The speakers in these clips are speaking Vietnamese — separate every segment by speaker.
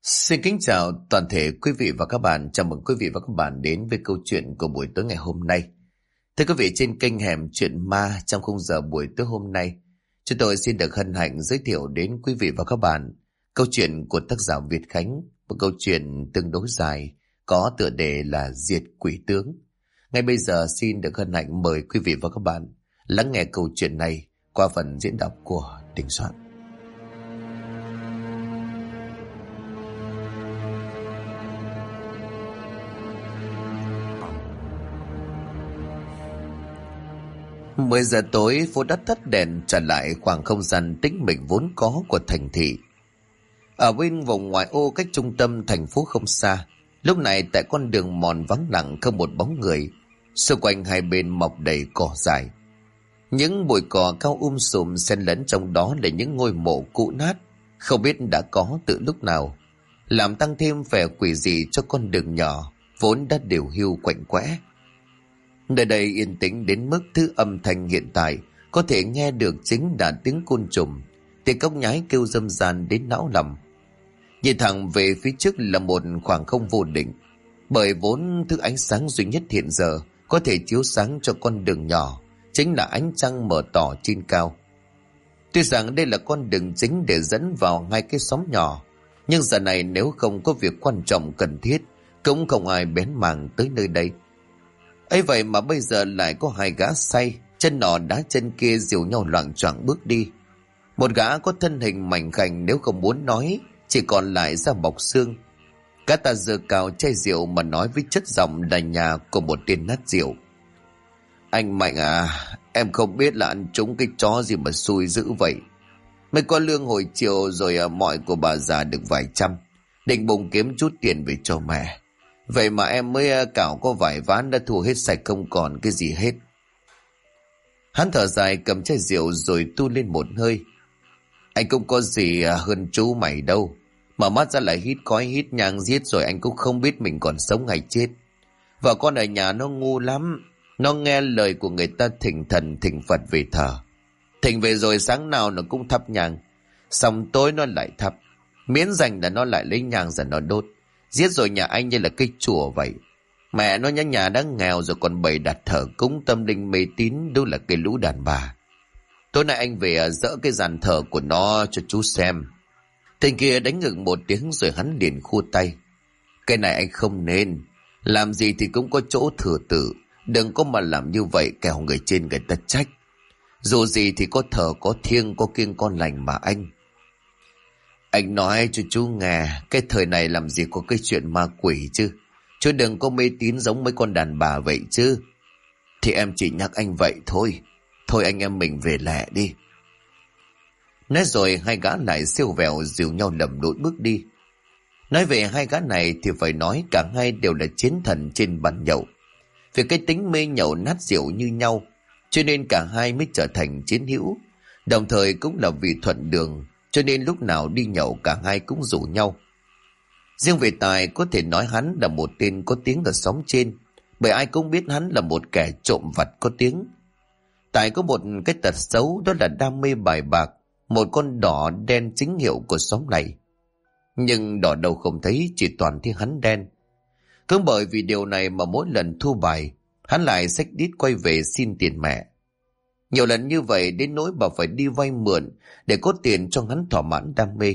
Speaker 1: Xin kính chào toàn thể quý vị và các bạn. Chào mừng quý vị và các bạn đến với câu chuyện của buổi tối ngày hôm nay. Thưa quý vị, trên kênh Hẻm Chuyện Ma trong khung giờ buổi tối hôm nay, chúng tôi xin được hân hạnh giới thiệu đến quý vị và các bạn câu chuyện của tác giả Việt Khánh, một câu chuyện tương đối dài có tựa đề là Diệt Quỷ Tướng. Ngay bây giờ xin được hân hạnh mời quý vị và các bạn lắng nghe câu chuyện này qua phần diễn đọc của Đình Soạn. 10 giờ tối, phố đã tắt đèn trở lại khoảng không gian tĩnh mịch vốn có của thành thị. Ở bên vùng ngoại ô cách trung tâm thành phố không xa, lúc này tại con đường mòn vắng lặng không một bóng người, xung quanh hai bên mọc đầy cỏ dại. Những bụi cỏ cao sùm xen lẫn trong đó là những ngôi mộ cũ nát, không biết đã có từ lúc nào, làm tăng thêm vẻ quỷ dị cho con đường nhỏ vốn đã điều hưu quạnh quẽ. Nơi đây yên tĩnh đến mức thứ âm thanh hiện tại có thể nghe được chính là tiếng côn trùng, tiếng cóc nhái kêu râm ran đến não lòng. Nhìn thẳng về phía trước là một khoảng không vô định, bởi vốn thứ ánh sáng duy nhất hiện giờ có thể chiếu sáng cho con đường nhỏ chính là ánh trăng mở tỏ trên cao. Tuy rằng đây là con đường chính để dẫn vào hai cái xóm nhỏ, nhưng giờ này nếu không có việc quan trọng cần thiết cũng không ai bén mảng tới nơi đây. Ấy vậy mà bây giờ lại có hai gã say, chân nọ đá chân kia dìu nhau loạng choạng bước đi. Một gã có thân hình mảnh khảnh, nếu không muốn nói chỉ còn lại da bọc xương. Gã ta giơ cao chai rượu mà nói với chất giọng là nhà của một tên nát rượu: "Anh Mạnh à, em không biết là ăn trúng cái chó gì mà xui dữ vậy. Mới có lương hồi chiều rồi mọi của bà già được vài trăm, định bụng kiếm chút tiền về cho mẹ. Vậy mà em mới cạo có vài ván đã thu hết sạch, không còn cái gì hết." Hắn thở dài cầm chai rượu rồi tu lên một hơi: "Anh cũng có gì hơn chú mày đâu. Mở mắt ra lại hít khói hít nhang giết rồi anh cũng không biết mình còn sống hay chết. Vợ con ở nhà nó ngu lắm. Nó nghe lời của người ta thỉnh thần thỉnh Phật về thờ. Thỉnh về rồi sáng nào nó cũng thắp nhang, xong tối nó lại thắp. Miễn dành là nó lại lấy nhang rồi nó đốt. Giết rồi nhà anh như là cái chùa vậy. Mẹ nó nhà đã nghèo rồi còn bày đặt thờ cúng tâm linh mê tín, đâu là cái lũ đàn bà. Tối nay anh về dỡ cái bàn thờ của nó cho chú xem." Tên kia đánh ngực một tiếng rồi hắn liền khua tay: "Cái này anh không nên. Làm gì thì cũng có chỗ thừa tự. Đừng có mà làm như vậy kẻo người trên người ta trách. Dù gì thì có thờ có thiêng có kiêng con lành mà anh." "Anh nói cho chú nghe, cái thời này làm gì có cái chuyện ma quỷ chứ. Chú đừng có mê tín giống mấy con đàn bà vậy chứ." "Thì em chỉ nhắc anh vậy thôi. Thôi anh em mình về lẹ đi." Nói rồi hai gã lại siêu vẹo dìu nhau lầm lũi bước đi. Nói về hai gã này thì phải nói cả hai đều là chiến thần trên bàn nhậu. Vì cái tính mê nhậu nát rượu như nhau, cho nên cả hai mới trở thành chiến hữu. Đồng thời cũng là vì thuận đường, cho nên lúc nào đi nhậu cả hai cũng rủ nhau. Riêng về Tài, có thể nói hắn là một tên có tiếng ở xóm trên, bởi ai cũng biết hắn là một kẻ trộm vặt có tiếng. Tài có một cái tật xấu, đó là đam mê bài bạc, một con đỏ đen chính hiệu của xóm này. Nhưng đỏ đâu không thấy, chỉ toàn thấy hắn đen. Cứ bởi vì điều này mà mỗi lần thua bài, hắn lại xách đít quay về xin tiền mẹ. Nhiều lần như vậy đến nỗi bà phải đi vay mượn để có tiền cho hắn thỏa mãn đam mê.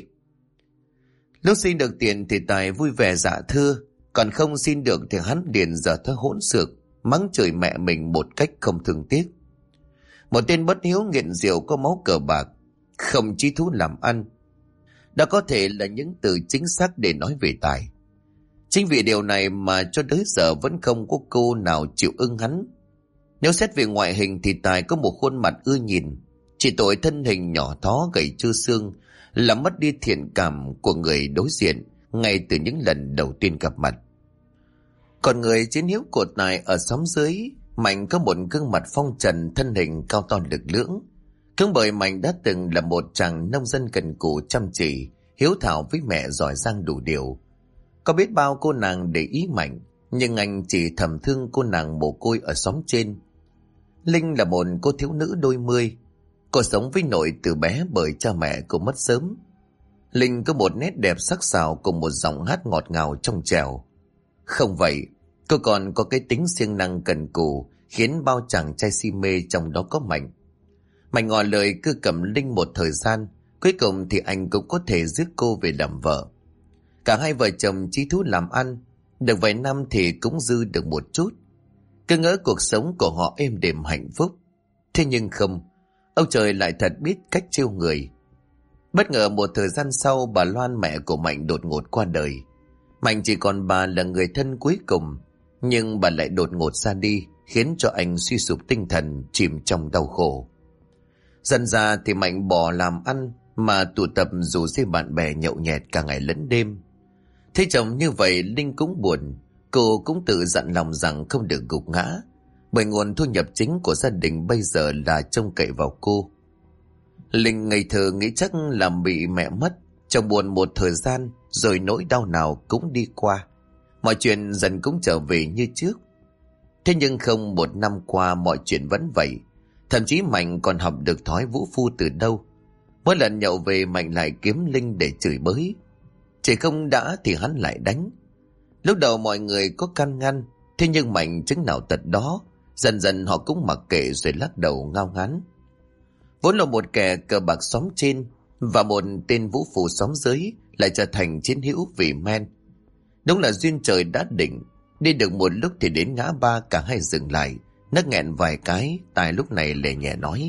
Speaker 1: Lúc xin được tiền thì Tài vui vẻ dạ thưa, còn không xin được thì hắn liền dở thói hỗn xược, mắng chửi mẹ mình một cách không thương tiếc. Một tên bất hiếu nghiện rượu có máu cờ bạc, không chí thú làm ăn. Đó có thể là những từ chính xác để nói về Tài. Chính vì điều này mà cho tới giờ vẫn không có cô nào chịu ưng hắn. Nếu xét về ngoại hình thì Tài có một khuôn mặt ưa nhìn, chỉ tội thân hình nhỏ thó gầy trơ xương làm mất đi thiện cảm của người đối diện ngay từ những lần đầu tiên gặp mặt. Còn người chiến hữu của Tài ở xóm dưới, Mạnh có một gương mặt phong trần, thân hình cao to lực lưỡng. Cũng bởi Mạnh đã từng là một chàng nông dân cần cù chăm chỉ, hiếu thảo với mẹ giỏi giang đủ điều. Có biết bao cô nàng để ý Mạnh, nhưng anh chỉ thầm thương cô nàng mồ côi ở xóm trên. Linh là một cô thiếu nữ đôi mươi. Cô sống với nội từ bé bởi cha mẹ cô mất sớm. Linh có một nét đẹp sắc sảo cùng một giọng hát ngọt ngào trong trẻo. Không vậy, cô còn có cái tính siêng năng cần cù khiến bao chàng trai si mê trong đó có Mạnh. Mạnh ngỏ lời cứ cầm Linh một thời gian, cuối cùng thì anh cũng có thể rước cô về làm vợ. Cả hai vợ chồng chí thú làm ăn, được vài năm thì cũng dư được một chút. Cứ ngỡ cuộc sống của họ êm đềm hạnh phúc. Thế nhưng không, ông trời lại thật biết cách trêu người. Bất ngờ một thời gian sau, bà Loan mẹ của Mạnh đột ngột qua đời. Mạnh chỉ còn bà là người thân cuối cùng, nhưng bà lại đột ngột ra đi, khiến cho anh suy sụp tinh thần, chìm trong đau khổ. Dần ra thì Mạnh bỏ làm ăn mà tụ tập rủ dê bạn bè nhậu nhẹt cả ngày lẫn đêm. Thấy chồng như vậy, Linh cũng buồn. Cô cũng tự dặn lòng rằng không được gục ngã, bởi nguồn thu nhập chính của gia đình bây giờ là trông cậy vào cô. Linh ngây thơ nghĩ chắc là bị mẹ mất, chồng buồn một thời gian rồi nỗi đau nào cũng đi qua. Mọi chuyện dần cũng trở về như trước. Thế nhưng không, một năm qua mọi chuyện vẫn vậy. Thậm chí Mạnh còn học được thói vũ phu từ đâu. Mỗi lần nhậu về, Mạnh lại kiếm Linh để chửi bới. Chỉ không đã thì hắn lại đánh. Lúc đầu mọi người có can ngăn, thế nhưng Mạnh chứng nào tật đó. Dần dần họ cũng mặc kệ rồi lắc đầu ngao ngán. Vốn là một kẻ cờ bạc xóm trên và một tên vũ phu xóm dưới lại trở thành chiến hữu vì men. Đúng là duyên trời đã định. Đi được một lúc thì đến ngã ba, cả hai dừng lại, nấc nghẹn vài cái. Tài lúc này lề nhẹ nói: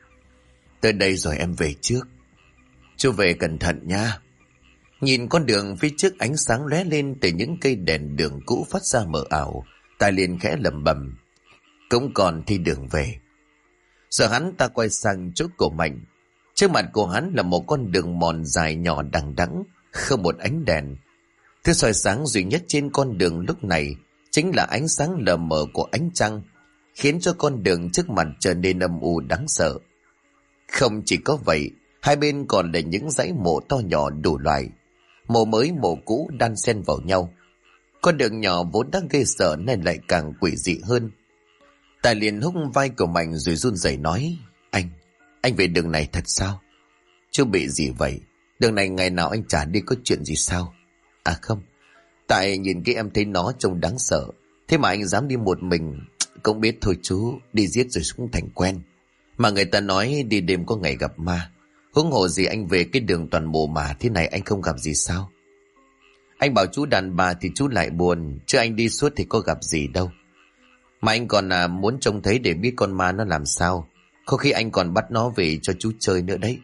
Speaker 1: "Tới đây rồi, em về trước. Chú về cẩn thận nha." Nhìn con đường phía trước ánh sáng lóe lên từ những cây đèn đường cũ phát ra mờ ảo, Tài liền khẽ lẩm bẩm: "Cũng còn thi đường về." Giờ hắn ta quay sang chỗ của Mạnh. Trước mặt của hắn là một con đường mòn dài nhỏ đằng đẵng, không một ánh đèn. Thứ soi sáng duy nhất trên con đường lúc này chính là ánh sáng lờ mờ của ánh trăng, khiến cho con đường trước mặt trở nên âm u đáng sợ. Không chỉ có vậy, hai bên còn là những dãy mộ to nhỏ đủ loại, mộ mới mộ cũ đan xen vào nhau. Con đường nhỏ vốn đang ghê sợ nên lại càng quỷ dị hơn. Tài liền húc vai của Mạnh rồi run rẩy nói: Anh về đường này thật sao? Chứ bị gì vậy? Đường này ngày nào anh chả đi, có chuyện gì sao? À không, tại nhìn cái em thấy nó trông đáng sợ, thế mà anh dám đi một mình. Cũng biết thôi chú, đi giết rồi cũng thành quen. Mà người ta nói đi đêm có ngày gặp ma. Huống hồ gì anh về cái đường toàn mồ mà thế này, anh không gặp gì sao? Anh bảo chú đàn bà thì chú lại buồn, chứ anh đi suốt thì có gặp gì đâu. Mà anh còn muốn trông thấy để biết con ma nó làm sao. Có khi anh còn bắt nó về cho chú chơi nữa đấy.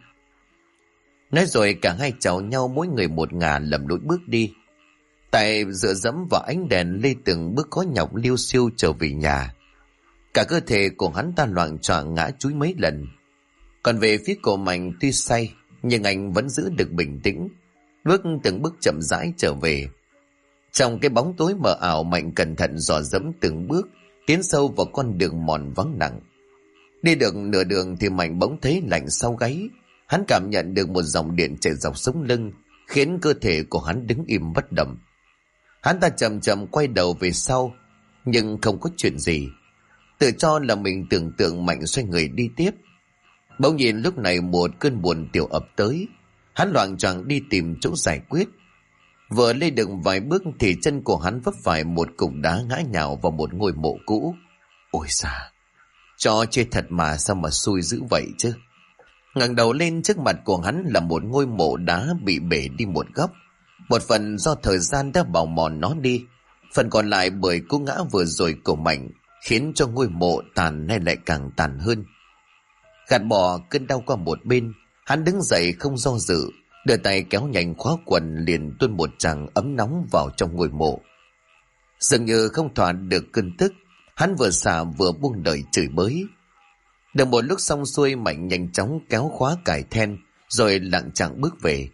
Speaker 1: Nói rồi cả hai chào nhau, mỗi người một ngả lầm lũi bước đi. Tài dựa dẫm vào ánh đèn lê từng bước khó nhọc liêu xiêu trở về nhà. Cả cơ thể của hắn ta loạng choạng ngã chúi mấy lần. Còn về phía của Mạnh, tuy say nhưng anh vẫn giữ được bình tĩnh, từng bước chậm rãi trở về. Trong cái bóng tối mờ ảo, Mạnh cẩn thận dò dẫm từng bước tiến sâu vào con đường mòn vắng nặng. Đi được nửa đường thì Mạnh bỗng thấy lạnh sau gáy. Hắn cảm nhận được một dòng điện chảy dọc sống lưng, khiến cơ thể của hắn đứng im bất động. Hắn ta chậm chậm quay đầu về sau, nhưng không có chuyện gì. Tự cho là mình tưởng tượng, Mạnh xoay người đi tiếp. Bỗng nhìn lúc này một cơn buồn tiểu ập tới. Hắn loạng choạng đi tìm chỗ giải quyết. Vừa lên được vài bước thì chân của hắn vấp phải một cục đá, ngã nhào vào một ngôi mộ cũ. Ôi xa, cho chê thật mà, sao mà xui dữ vậy chứ. Ngẩng đầu lên, trước mặt của hắn là một ngôi mộ đá bị bể đi một góc. Một phần do thời gian đã bào mòn nó đi, phần còn lại bởi cú ngã vừa rồi của Mạnh, khiến cho ngôi mộ tàn nay lại càng tàn hơn. Gạt bỏ cơn đau qua một bên, hắn đứng dậy không do dự, đưa tay kéo nhanh khóa quần, liền tuôn một tràng ấm nóng vào trong ngôi mộ. Dường như không thỏa được cơn tức, hắn vừa xả vừa buông lời chửi bới. Được một lúc xong xuôi, Mạnh nhanh chóng kéo khóa cài then rồi lặng chạng bước về.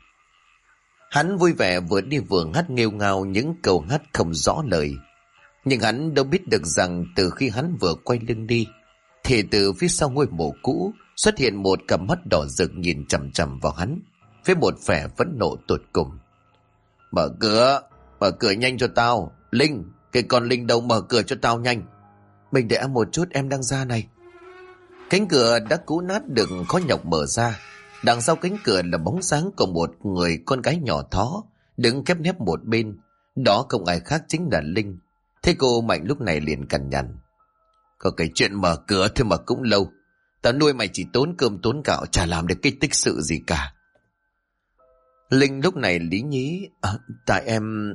Speaker 1: Hắn vui vẻ vừa đi vừa hát nghêu ngao những câu hát không rõ lời. Nhưng hắn đâu biết được rằng từ khi hắn vừa quay lưng đi thì từ phía sau ngôi mộ cũ xuất hiện một cặp mắt đỏ rực nhìn chằm chằm vào hắn với một vẻ phẫn nộ tột cùng. Mở cửa nhanh cho tao. Linh, cái con Linh đâu, mở cửa cho tao nhanh. Mình đợi một chút, em đang ra này. Cánh cửa đã cũ nát được khó nhọc mở ra. Đằng sau cánh cửa là bóng dáng của một người con gái nhỏ thó, đứng khép nép một bên. Đó không ai khác chính là Linh. Thế cô Mạnh lúc này liền cằn nhằn: "Có cái chuyện mở cửa thôi mà cũng lâu. Tao nuôi mày chỉ tốn cơm tốn gạo, chả làm được cái tích sự gì cả." Linh lúc này lý nhí: Tại em..."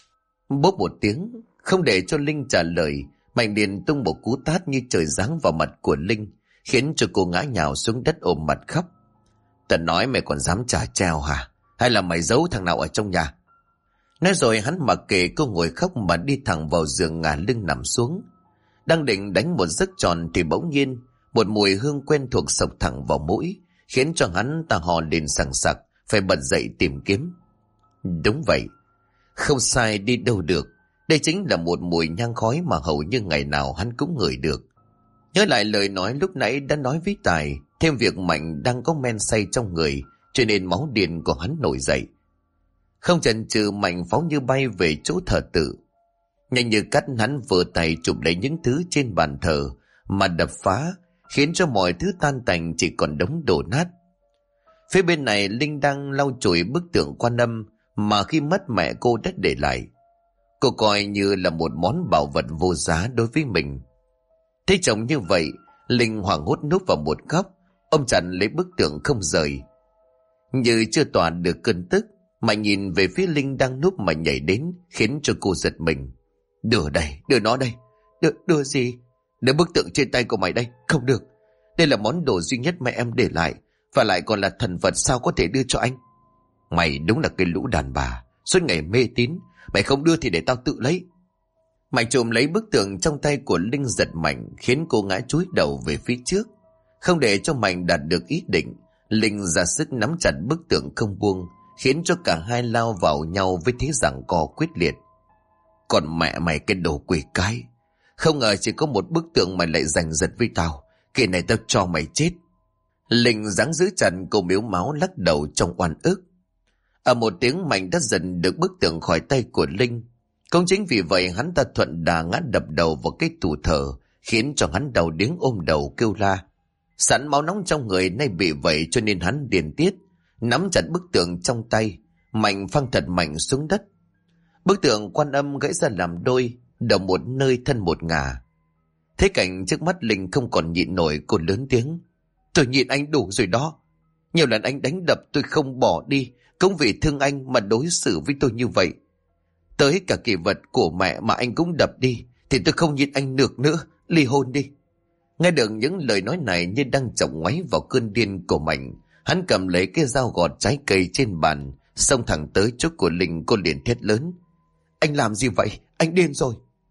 Speaker 1: Bốp một tiếng, không để cho Linh trả lời, Mạnh liền tung một cú tát như trời giáng vào mặt của Linh, khiến cho cô ngã nhào xuống đất ôm mặt khóc. "Tao nói mày còn dám trả treo hả? Hay là mày giấu thằng nào ở trong nhà?" Nói rồi hắn mặc kệ cô ngồi khóc mà đi thẳng vào giường, ngả lưng nằm xuống. Đang định đánh một giấc tròn thì bỗng nhiên một mùi hương quen thuộc xộc thẳng vào mũi, khiến cho hắn ta hò lên sằng sặc, phải bật dậy tìm kiếm. Đúng vậy, không sai đi đâu được. Đây chính là một mùi nhang khói mà hầu như ngày nào hắn cũng ngửi được. Nhớ lại lời nói lúc nãy đã nói với Tài, thêm việc Mạnh đang có men say trong người, cho nên máu điên của hắn nổi dậy. Không chần chừ, Mạnh phóng như bay về chỗ thờ tự. Nhanh như cắt, hắn vừa tay chụp lấy những thứ trên bàn thờ mà đập phá, khiến cho mọi thứ tan tành, chỉ còn đống đổ nát. Phía bên này, Linh đang lau chùi bức tượng Quan Âm mà khi mất mẹ cô đã để lại. Cô coi như là một món bảo vật vô giá đối với mình. Thấy chồng như vậy, Linh hoảng hốt núp vào một góc, ôm chặt lấy bức tượng không rời. Như chưa tỏa được cơn tức, Mạnh nhìn về phía Linh đang núp mà nhảy đến, khiến cho cô giật mình. "Đưa đây, đưa nó đây." Đưa gì?" "Đưa bức tượng trên tay của mày đây." "Không được, đây là món đồ duy nhất mẹ em để lại, và lại còn là thần vật, sao có thể đưa cho anh?" "Mày đúng là cái lũ đàn bà, suốt ngày mê tín. Mày không đưa thì để tao tự lấy." Mạnh trộm lấy bức tượng trong tay của Linh, giật Mạnh, khiến cô ngã chúi đầu về phía trước. Không để cho Mạnh đạt được ý định, Linh ra sức nắm chặt bức tượng không buông, khiến cho cả hai lao vào nhau với thế giằng co quyết liệt. "Còn mẹ mày cái đồ quỷ cái, không ngờ chỉ có một bức tượng mày lại giành giật với tao. Kỳ này tao cho mày chết." Linh giáng giữ chặt cô, miếu máu lắc đầu trong oan ức. Ở một tiếng, Mạnh đã giật được bức tượng khỏi tay của Linh. Cũng chính vì vậy hắn ta thuận đà ngã đập đầu vào cái tủ thờ, khiến cho hắn đau điếng ôm đầu kêu la. Sẵn máu nóng trong người nay bị vậy, cho nên hắn điên tiết nắm chặt bức tượng trong tay, Mạnh phăng thật mạnh xuống đất. Bức tượng Quan Âm gãy ra làm đôi, đầu một nơi thân một ngả. Thế cảnh trước mắt, Linh không còn nhịn nổi, cô lớn tiếng: "Tôi nhịn anh đủ rồi đó. Nhiều lần anh đánh đập tôi không bỏ đi, cũng vì thương anh mà đối xử với tôi như vậy. Tới cả kỷ vật của mẹ mà anh cũng đập đi, thì tôi không nhịn anh được nữa. Ly hôn đi." Nghe được những lời nói này như đang chọc ngoáy vào cơn điên của Mạnh, hắn cầm lấy cái dao gọt trái cây trên bàn, xông thẳng tới chỗ của Linh. Cô liền thét lớn: "Anh làm gì vậy? Anh điên rồi!"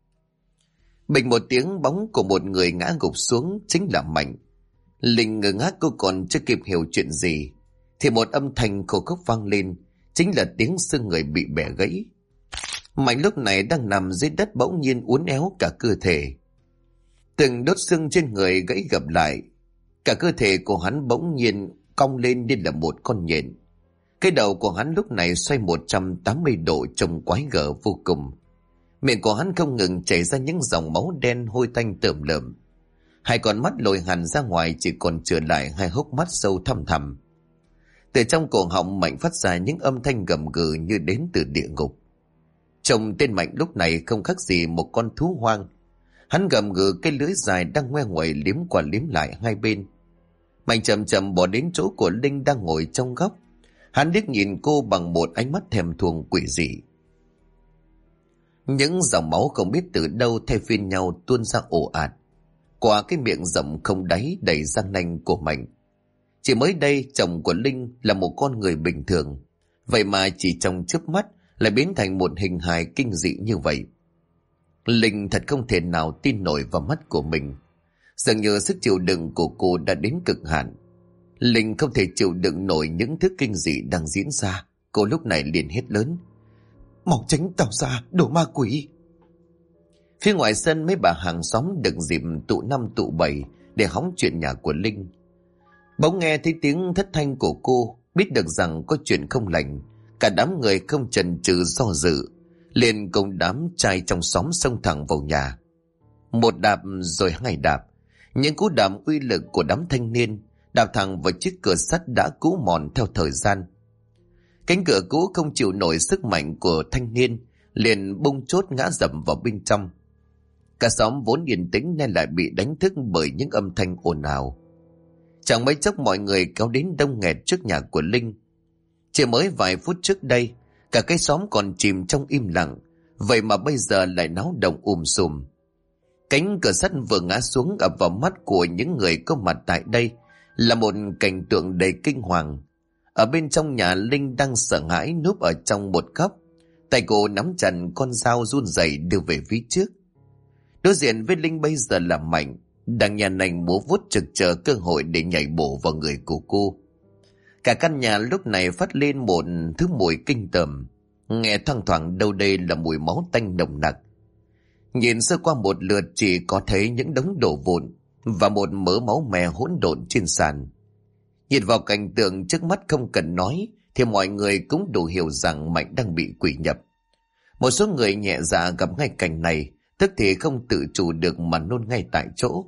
Speaker 1: Bịch một tiếng, bóng của một người ngã gục xuống, chính là Mạnh. Linh ngơ ngác, cô còn chưa kịp hiểu chuyện gì thì một âm thanh khô khốc vang lên, chính là tiếng xương người bị bẻ gãy. Mạnh lúc này đang nằm dưới đất, bỗng nhiên uốn éo cả cơ thể. Từng đốt xương trên người gãy gập lại, cả cơ thể của hắn bỗng nhiên cong lên như là một con nhện. Cái đầu của hắn lúc này xoay 180 độ, trông quái gở vô cùng. Miệng của hắn không ngừng chảy ra những dòng máu đen hôi tanh tởm lợm. Hai con mắt lồi hẳn ra ngoài, chỉ còn chừa lại hai hốc mắt sâu thăm thẳm. Từ trong cổ họng Mạnh phát ra những âm thanh gầm gừ như đến từ địa ngục. Trông tên Mạnh lúc này không khác gì một con thú hoang. Hắn gầm gừ, cái lưỡi dài đang ngoe nguậy liếm qua liếm lại hai bên. Mạnh chậm chậm bỏ đến chỗ của Linh đang ngồi trong góc. Hắn liếc nhìn cô bằng một ánh mắt thèm thuồng quỷ dị. Những dòng máu không biết từ đâu thay phiên nhau tuôn ra ồ ạt qua cái miệng rộng không đáy đầy răng nanh của Mạnh. Chỉ mới đây, chồng của Linh là một con người bình thường, vậy mà chỉ trong chớp mắt lại biến thành một hình hài kinh dị như vậy. Linh thật không thể nào tin nổi vào mắt của mình. Dường như sức chịu đựng của cô đã đến cực hạn. Linh không thể chịu đựng nổi những thứ kinh dị đang diễn ra. Cô lúc này liền hét lớn: "Mau tránh tao ra, đồ ma quỷ!" Phía ngoài sân, mấy bà hàng xóm được dịp tụ năm tụ bảy để hóng chuyện nhà của Linh. Bỗng nghe thấy tiếng thất thanh của cô, biết được rằng có chuyện không lành. Cả đám người không chần chừ do dự, liền cùng đám trai trong xóm xông thẳng vào nhà. Một đạp rồi hai đạp, những cú đạp uy lực của đám thanh niên đạp thẳng vào chiếc cửa sắt đã cũ mòn theo thời gian. Cánh cửa cũ không chịu nổi sức mạnh của thanh niên, liền bung chốt ngã dầm vào bên trong. Cả xóm vốn yên tĩnh nên lại bị đánh thức bởi những âm thanh ồn ào. Chẳng mấy chốc mọi người kéo đến đông nghẹt trước nhà của Linh. Chỉ mới vài phút trước đây, cả cái xóm còn chìm trong im lặng, vậy mà bây giờ lại náo động sùm. Cánh cửa sắt vừa ngã xuống ập vào mắt của những người có mặt tại đây là một cảnh tượng đầy kinh hoàng. Ở bên trong nhà, Linh đang sợ hãi núp ở trong một góc, tay cô nắm chặt con dao run rẩy đưa về phía trước. Đối diện với Linh bây giờ là Mạnh, đang nhà nành múa vuốt trực chờ cơ hội để nhảy bổ vào người của cô. Cả căn nhà lúc này phát lên một thứ mùi kinh tởm, nghe thoang thoảng đâu đây là mùi máu tanh nồng nặc. Nhìn sơ qua một lượt chỉ có thấy những đống đổ vụn và một mớ máu me hỗn độn trên sàn. Nhìn vào cảnh tượng trước mắt không cần nói thì mọi người cũng đủ hiểu rằng Mạnh đang bị quỷ nhập. Một số người nhẹ dạ gặp ngay cảnh này, tức thì không tự chủ được mà nôn ngay tại chỗ.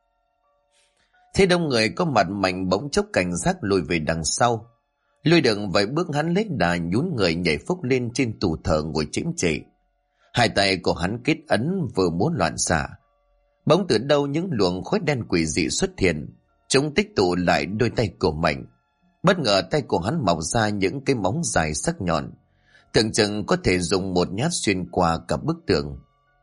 Speaker 1: Thế đông người có mặt, Mạnh bỗng chốc cảnh giác lùi về đằng sau. Lùi được vài bước hắn lấy đà nhún người nhảy phúc lên trên tủ thờ ngồi chễm chệ. Hai tay của hắn kết ấn vừa muốn loạn xạ. Bỗng từ đâu những luồng khói đen quỷ dị xuất hiện, chúng tích tụ lại đôi tay của Mạnh. Bất ngờ tay của hắn mọc ra những cái móng dài sắc nhọn, tưởng chừng có thể dùng một nhát xuyên qua cả bức tường.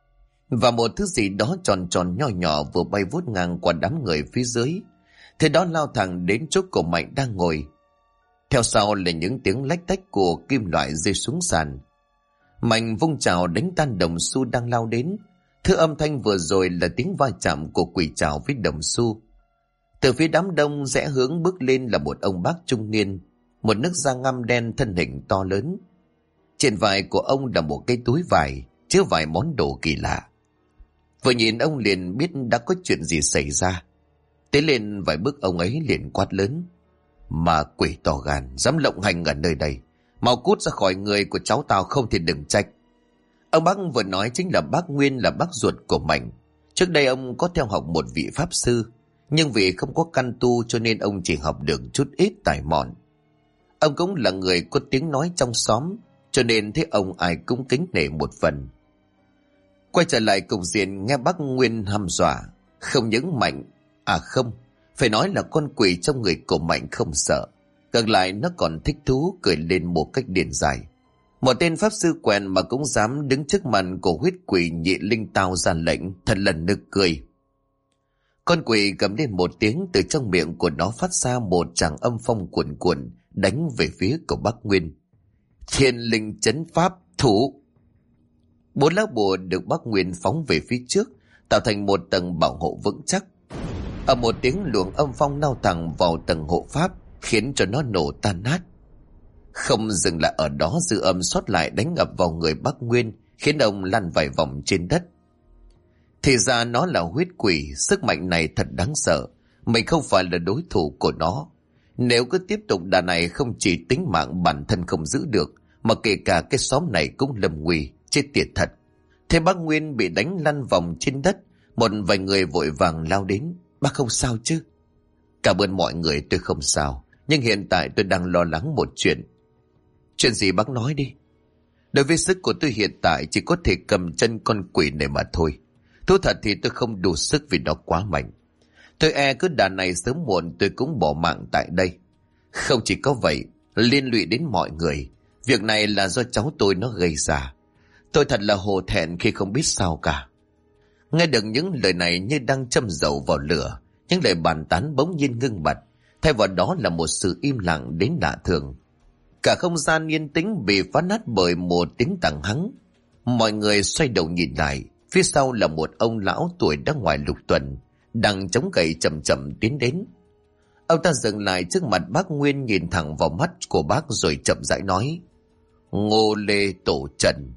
Speaker 1: Và một thứ gì đó tròn tròn nho nhỏ vừa bay vút ngang qua đám người phía dưới, thế đó lao thẳng đến chỗ của Mạnh đang ngồi. Theo sau là những tiếng lách tách của kim loại rơi xuống sàn. Mạnh vung chảo đánh tan đồng xu đang lao đến. Thứ âm thanh vừa rồi là tiếng va chạm của quỷ chảo với đồng xu. Từ phía đám đông rẽ hướng bước lên là một ông bác trung niên, một nước da ngăm đen, thân hình to lớn. Trên vai của ông là một cái túi vải chứa vài món đồ kỳ lạ. Vừa nhìn ông liền biết đã có chuyện gì xảy ra. Tiến lên vài bước ông ấy liền quát lớn: "Mà quỷ to gan, dám lộng hành ở nơi đây, mau cút ra khỏi người của cháu tao, không thì đừng trách." Ông bác vừa nói chính là bác Nguyên, là bác ruột của Mạnh. Trước đây ông có theo học một vị pháp sư, nhưng vì không có căn tu cho nên ông chỉ học được chút ít tài mọn. Ông cũng là người có tiếng nói trong xóm, cho nên thấy ông ai cũng kính nể một phần. Quay trở lại cục diện, nghe bác Nguyên hăm dọa, không những Mạnh, không, phải nói là con quỷ trong người của Mạnh không sợ, ngược lại nó còn thích thú, cười lên một cách điên dại. Một tên pháp sư quèn mà cũng dám đứng trước mặt của huyết quỷ Nhị Linh Tao ra lệnh, thật là nực cười. Con quỷ gầm lên một tiếng, từ trong miệng của nó phát ra một tràng âm phong cuồn cuộn đánh về phía của bác Nguyên. Thiên linh chấn pháp thủ. 4 lá bùa được bác Nguyên phóng về phía trước, tạo thành một tầng bảo hộ vững chắc. Ở một tiếng, luồng âm phong lao thẳng vào tầng hộ pháp, khiến cho nó nổ tan nát. Không dừng lại ở đó, dư âm sót lại đánh ập vào người bác Nguyên, khiến ông lăn vài vòng trên đất. Thì ra nó là huyết quỷ, sức mạnh này thật đáng sợ, mình không phải là đối thủ của nó. Nếu cứ tiếp tục đà này, không chỉ tính mạng bản thân không giữ được, mà kể cả cái xóm này cũng lầm nguy, chết tiệt thật. Thế bác Nguyên bị đánh lăn vòng trên đất, một vài người vội vàng lao đến: "Bác không sao chứ?" "Cảm ơn mọi người, tôi không sao, nhưng hiện tại tôi đang lo lắng một chuyện." "Chuyện gì bác nói đi." "Đối với sức của tôi hiện tại chỉ có thể cầm chân con quỷ này mà thôi. Thú thật thì tôi không đủ sức vì nó quá mạnh. Tôi e cứ đà này sớm muộn tôi cũng bỏ mạng tại đây. Không chỉ có vậy, liên lụy đến mọi người. Việc này là do cháu tôi nó gây ra. Tôi thật là hổ thẹn khi không biết sao cả." Nghe được những lời này như đang châm dầu vào lửa, những lời bàn tán bỗng nhiên ngưng bặt, thay vào đó là một sự im lặng đến lạ thường. Cả không gian yên tĩnh bị phá nát bởi một tiếng tằng hắng. Mọi người xoay đầu nhìn lại, phía sau là một ông lão tuổi đã ngoài lục tuần, đang chống gậy chậm chậm tiến đến. Ông ta dừng lại trước mặt bác Nguyên, nhìn thẳng vào mắt của bác rồi chậm rãi nói: "Ngô Lê Tổ Trần."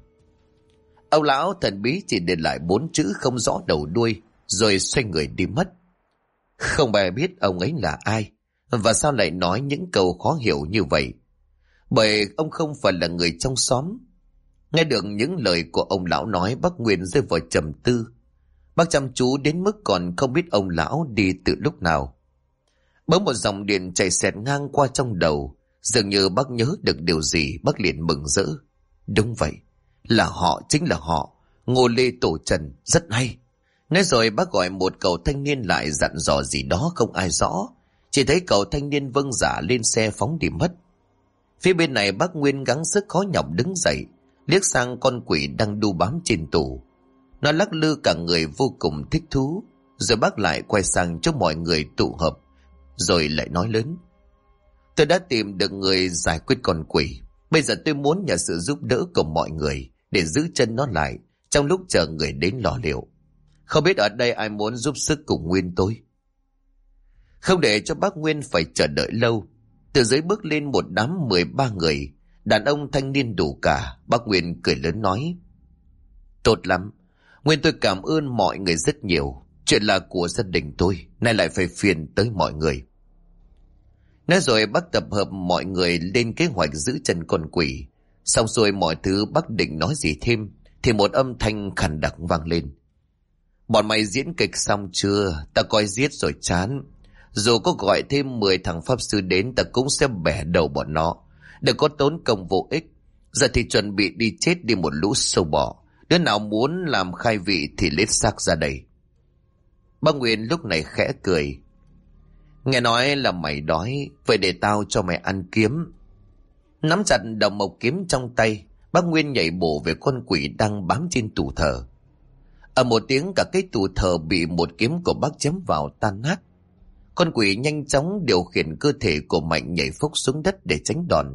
Speaker 1: Ông lão thần bí chỉ để lại 4 chữ không rõ đầu đuôi, rồi xoay người đi mất. Không ai biết ông ấy là ai, và sao lại nói những câu khó hiểu như vậy, bởi ông không phải là người trong xóm. Nghe được những lời của ông lão nói, bác Nguyên rơi vào trầm tư. Bác chăm chú đến mức còn không biết ông lão đi từ lúc nào. Bỗng một dòng điện chảy xẹt ngang qua trong đầu. Dường như bác nhớ được điều gì, bác liền mừng rỡ. Đúng vậy, là họ, chính là họ. Ngô Lê Tổ Trần, rất hay. Nói rồi bác gọi một cậu thanh niên lại dặn dò gì đó không ai rõ. Chỉ thấy cậu thanh niên vâng dạ lên xe phóng đi mất. Phía bên này bác Nguyên gắng sức khó nhọc đứng dậy, liếc sang con quỷ đang đu bám trên tủ. Nó lắc lư cả người vô cùng thích thú. Rồi bác lại quay sang cho mọi người tụ hợp, rồi lại nói lớn. Tôi đã tìm được người giải quyết con quỷ. Bây giờ tôi muốn nhờ sự giúp đỡ của mọi người để giữ chân nó lại trong lúc chờ người đến lo liệu. Không biết ở đây ai muốn giúp sức cùng Nguyên tôi? Không để cho bác Nguyên phải chờ đợi lâu, từ dưới bước lên một đám 13 người, đàn ông thanh niên đủ cả. Bác Nguyên cười lớn nói. Tốt lắm, Nguyên tôi cảm ơn mọi người rất nhiều. Chuyện là của gia đình tôi, nay lại phải phiền tới mọi người. Nói rồi bác tập hợp mọi người lên kế hoạch giữ chân con quỷ. Xong rồi mọi thứ bác định nói gì thêm, thì một âm thanh khàn đặc vang lên. Bọn mày diễn kịch xong chưa? Ta coi giết rồi chán. Dù có gọi thêm 10 thằng pháp sư đến, ta cũng sẽ bẻ đầu bọn nó. Đừng có tốn công vô ích. Giờ thì chuẩn bị đi chết đi một lũ sâu bọ. Đứa nào muốn làm khai vị thì lết xác ra đây. Bác Nguyên lúc này khẽ cười. Nghe nói là mày đói, vậy để tao cho mày ăn kiếm. Nắm chặt đầu mộc kiếm trong tay, bác Nguyên nhảy bổ về con quỷ đang bám trên tủ thờ. Ở một tiếng, cả cái tủ thờ bị một kiếm của bác chém vào tan nát. Con quỷ nhanh chóng điều khiển cơ thể của Mạnh nhảy phốc xuống đất để tránh đòn.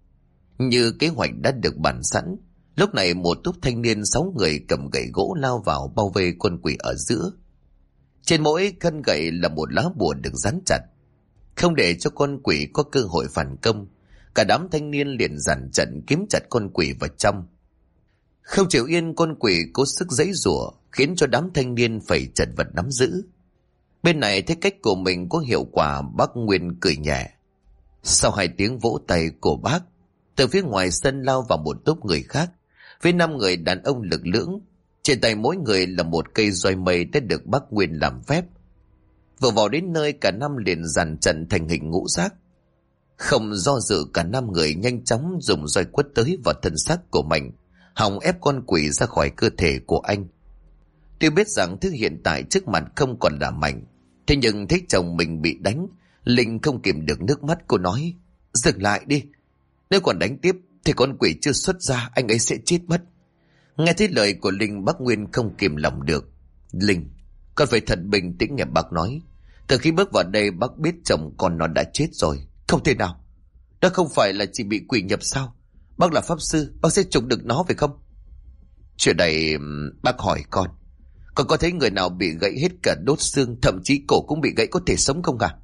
Speaker 1: Như kế hoạch đã được bàn sẵn, lúc này một tốp thanh niên 6 người cầm gậy gỗ lao vào bao vây con quỷ ở giữa. Trên mỗi thân gậy là một lá bùa được dán chặt. Không để cho con quỷ có cơ hội phản công, cả đám thanh niên liền dàn trận kiếm chặt con quỷ vào trong. Không chịu yên, con quỷ cố sức giãy giụa, khiến cho đám thanh niên phải chật vật nắm giữ. Bên này thấy cách của mình có hiệu quả, bác Nguyên cười nhẹ. Sau 2 tiếng vỗ tay của bác, từ phía ngoài sân lao vào một tốp người khác, với 5 người đàn ông lực lưỡng. Trên tay mỗi người là một cây roi mây đã được bác Nguyên làm phép. Vừa vào đến nơi, cả 5 liền dàn trận thành hình ngũ giác. Không do dự, cả 5 người nhanh chóng dùng roi quất tới vào thân xác của Mạnh, hòng ép con quỷ ra khỏi cơ thể của anh. Tuy biết rằng thứ hiện tại trước mặt không còn là Mạnh, thế nhưng thấy chồng mình bị đánh, Linh không kìm được nước mắt. Cô nói, dừng lại đi, nếu còn đánh tiếp thì con quỷ chưa xuất ra, anh ấy sẽ chết mất. Nghe thấy lời của Linh, bác Nguyên không kìm lòng được. Linh, con phải thật bình tĩnh, nghe bác nói. Từ khi bước vào đây, bác biết chồng con nó đã chết rồi. Không thể nào, đó không phải là chỉ bị quỷ nhập sao? Bác là pháp sư, bác sẽ trục được nó phải không? Chuyện này bác hỏi con có thấy người nào bị gãy hết cả đốt xương, thậm chí cổ cũng bị gãy có thể sống không à?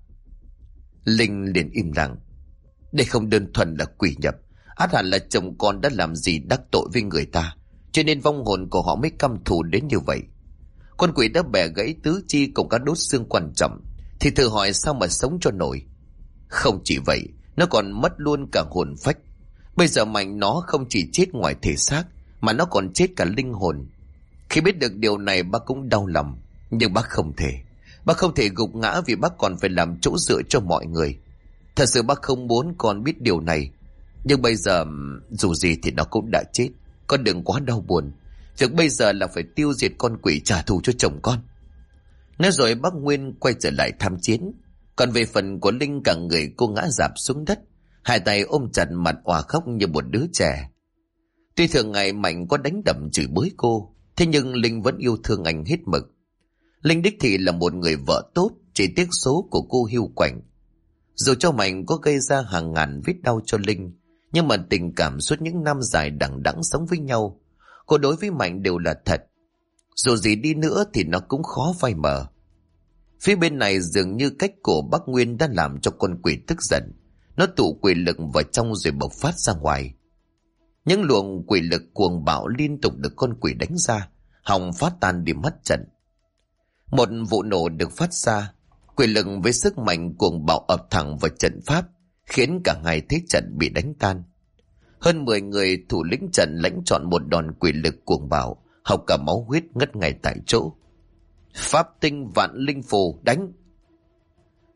Speaker 1: Linh liền im lặng. Đây không đơn thuần là quỷ nhập, ắt hẳn là chồng con đã làm gì đắc tội với người ta, cho nên vong hồn của họ mới căm thù đến như vậy. Con quỷ đã bẻ gãy tứ chi cùng các đốt xương quan trọng, thì thử hỏi sao mà sống cho nổi. Không chỉ vậy, nó còn mất luôn cả hồn phách. Bây giờ Mạnh nó không chỉ chết ngoài thể xác, mà nó còn chết cả linh hồn. Khi biết được điều này, bác cũng đau lòng. Nhưng bác không thể gục ngã, vì bác còn phải làm chỗ dựa cho mọi người. Thật sự bác không muốn con biết điều này. Nhưng bây giờ dù gì thì nó cũng đã chết. Con đừng quá đau buồn. Việc bây giờ là phải tiêu diệt con quỷ, trả thù cho chồng con. Nói rồi bác Nguyên quay trở lại tham chiến. Còn về phần của Linh, cả người cô ngã rạp xuống đất, 2 tay ôm chặt mặt òa khóc như một đứa trẻ. Tuy thường ngày Mạnh có đánh đập chửi bới cô, thế nhưng Linh vẫn yêu thương anh hết mực. Linh đích thị là một người vợ tốt, chỉ tiếc số của cô hiu quạnh. Dù cho Mạnh có gây ra hàng ngàn vết đau cho Linh, nhưng mà tình cảm suốt những năm dài đằng đẵng sống với nhau, cô đối với Mạnh đều là thật. Dù gì đi nữa thì nó cũng khó phai mờ. Phía bên này dường như cách của bác Nguyên đã làm cho con quỷ tức giận. Nó tụ quỷ lực vào trong rồi bộc phát ra ngoài. Những luồng quỷ lực cuồng bạo liên tục được con quỷ đánh ra, hòng phát tan đi mất trận. Một vụ nổ được phát ra, quỷ lực với sức mạnh cuồng bạo ập thẳng vào trận pháp, khiến cả 2 thế trận bị đánh tan. Hơn 10 người thủ lĩnh trận lãnh chọn một đòn quỷ lực cuồng bạo, học cả máu huyết ngất ngay tại chỗ. Pháp tinh vạn linh phù đánh.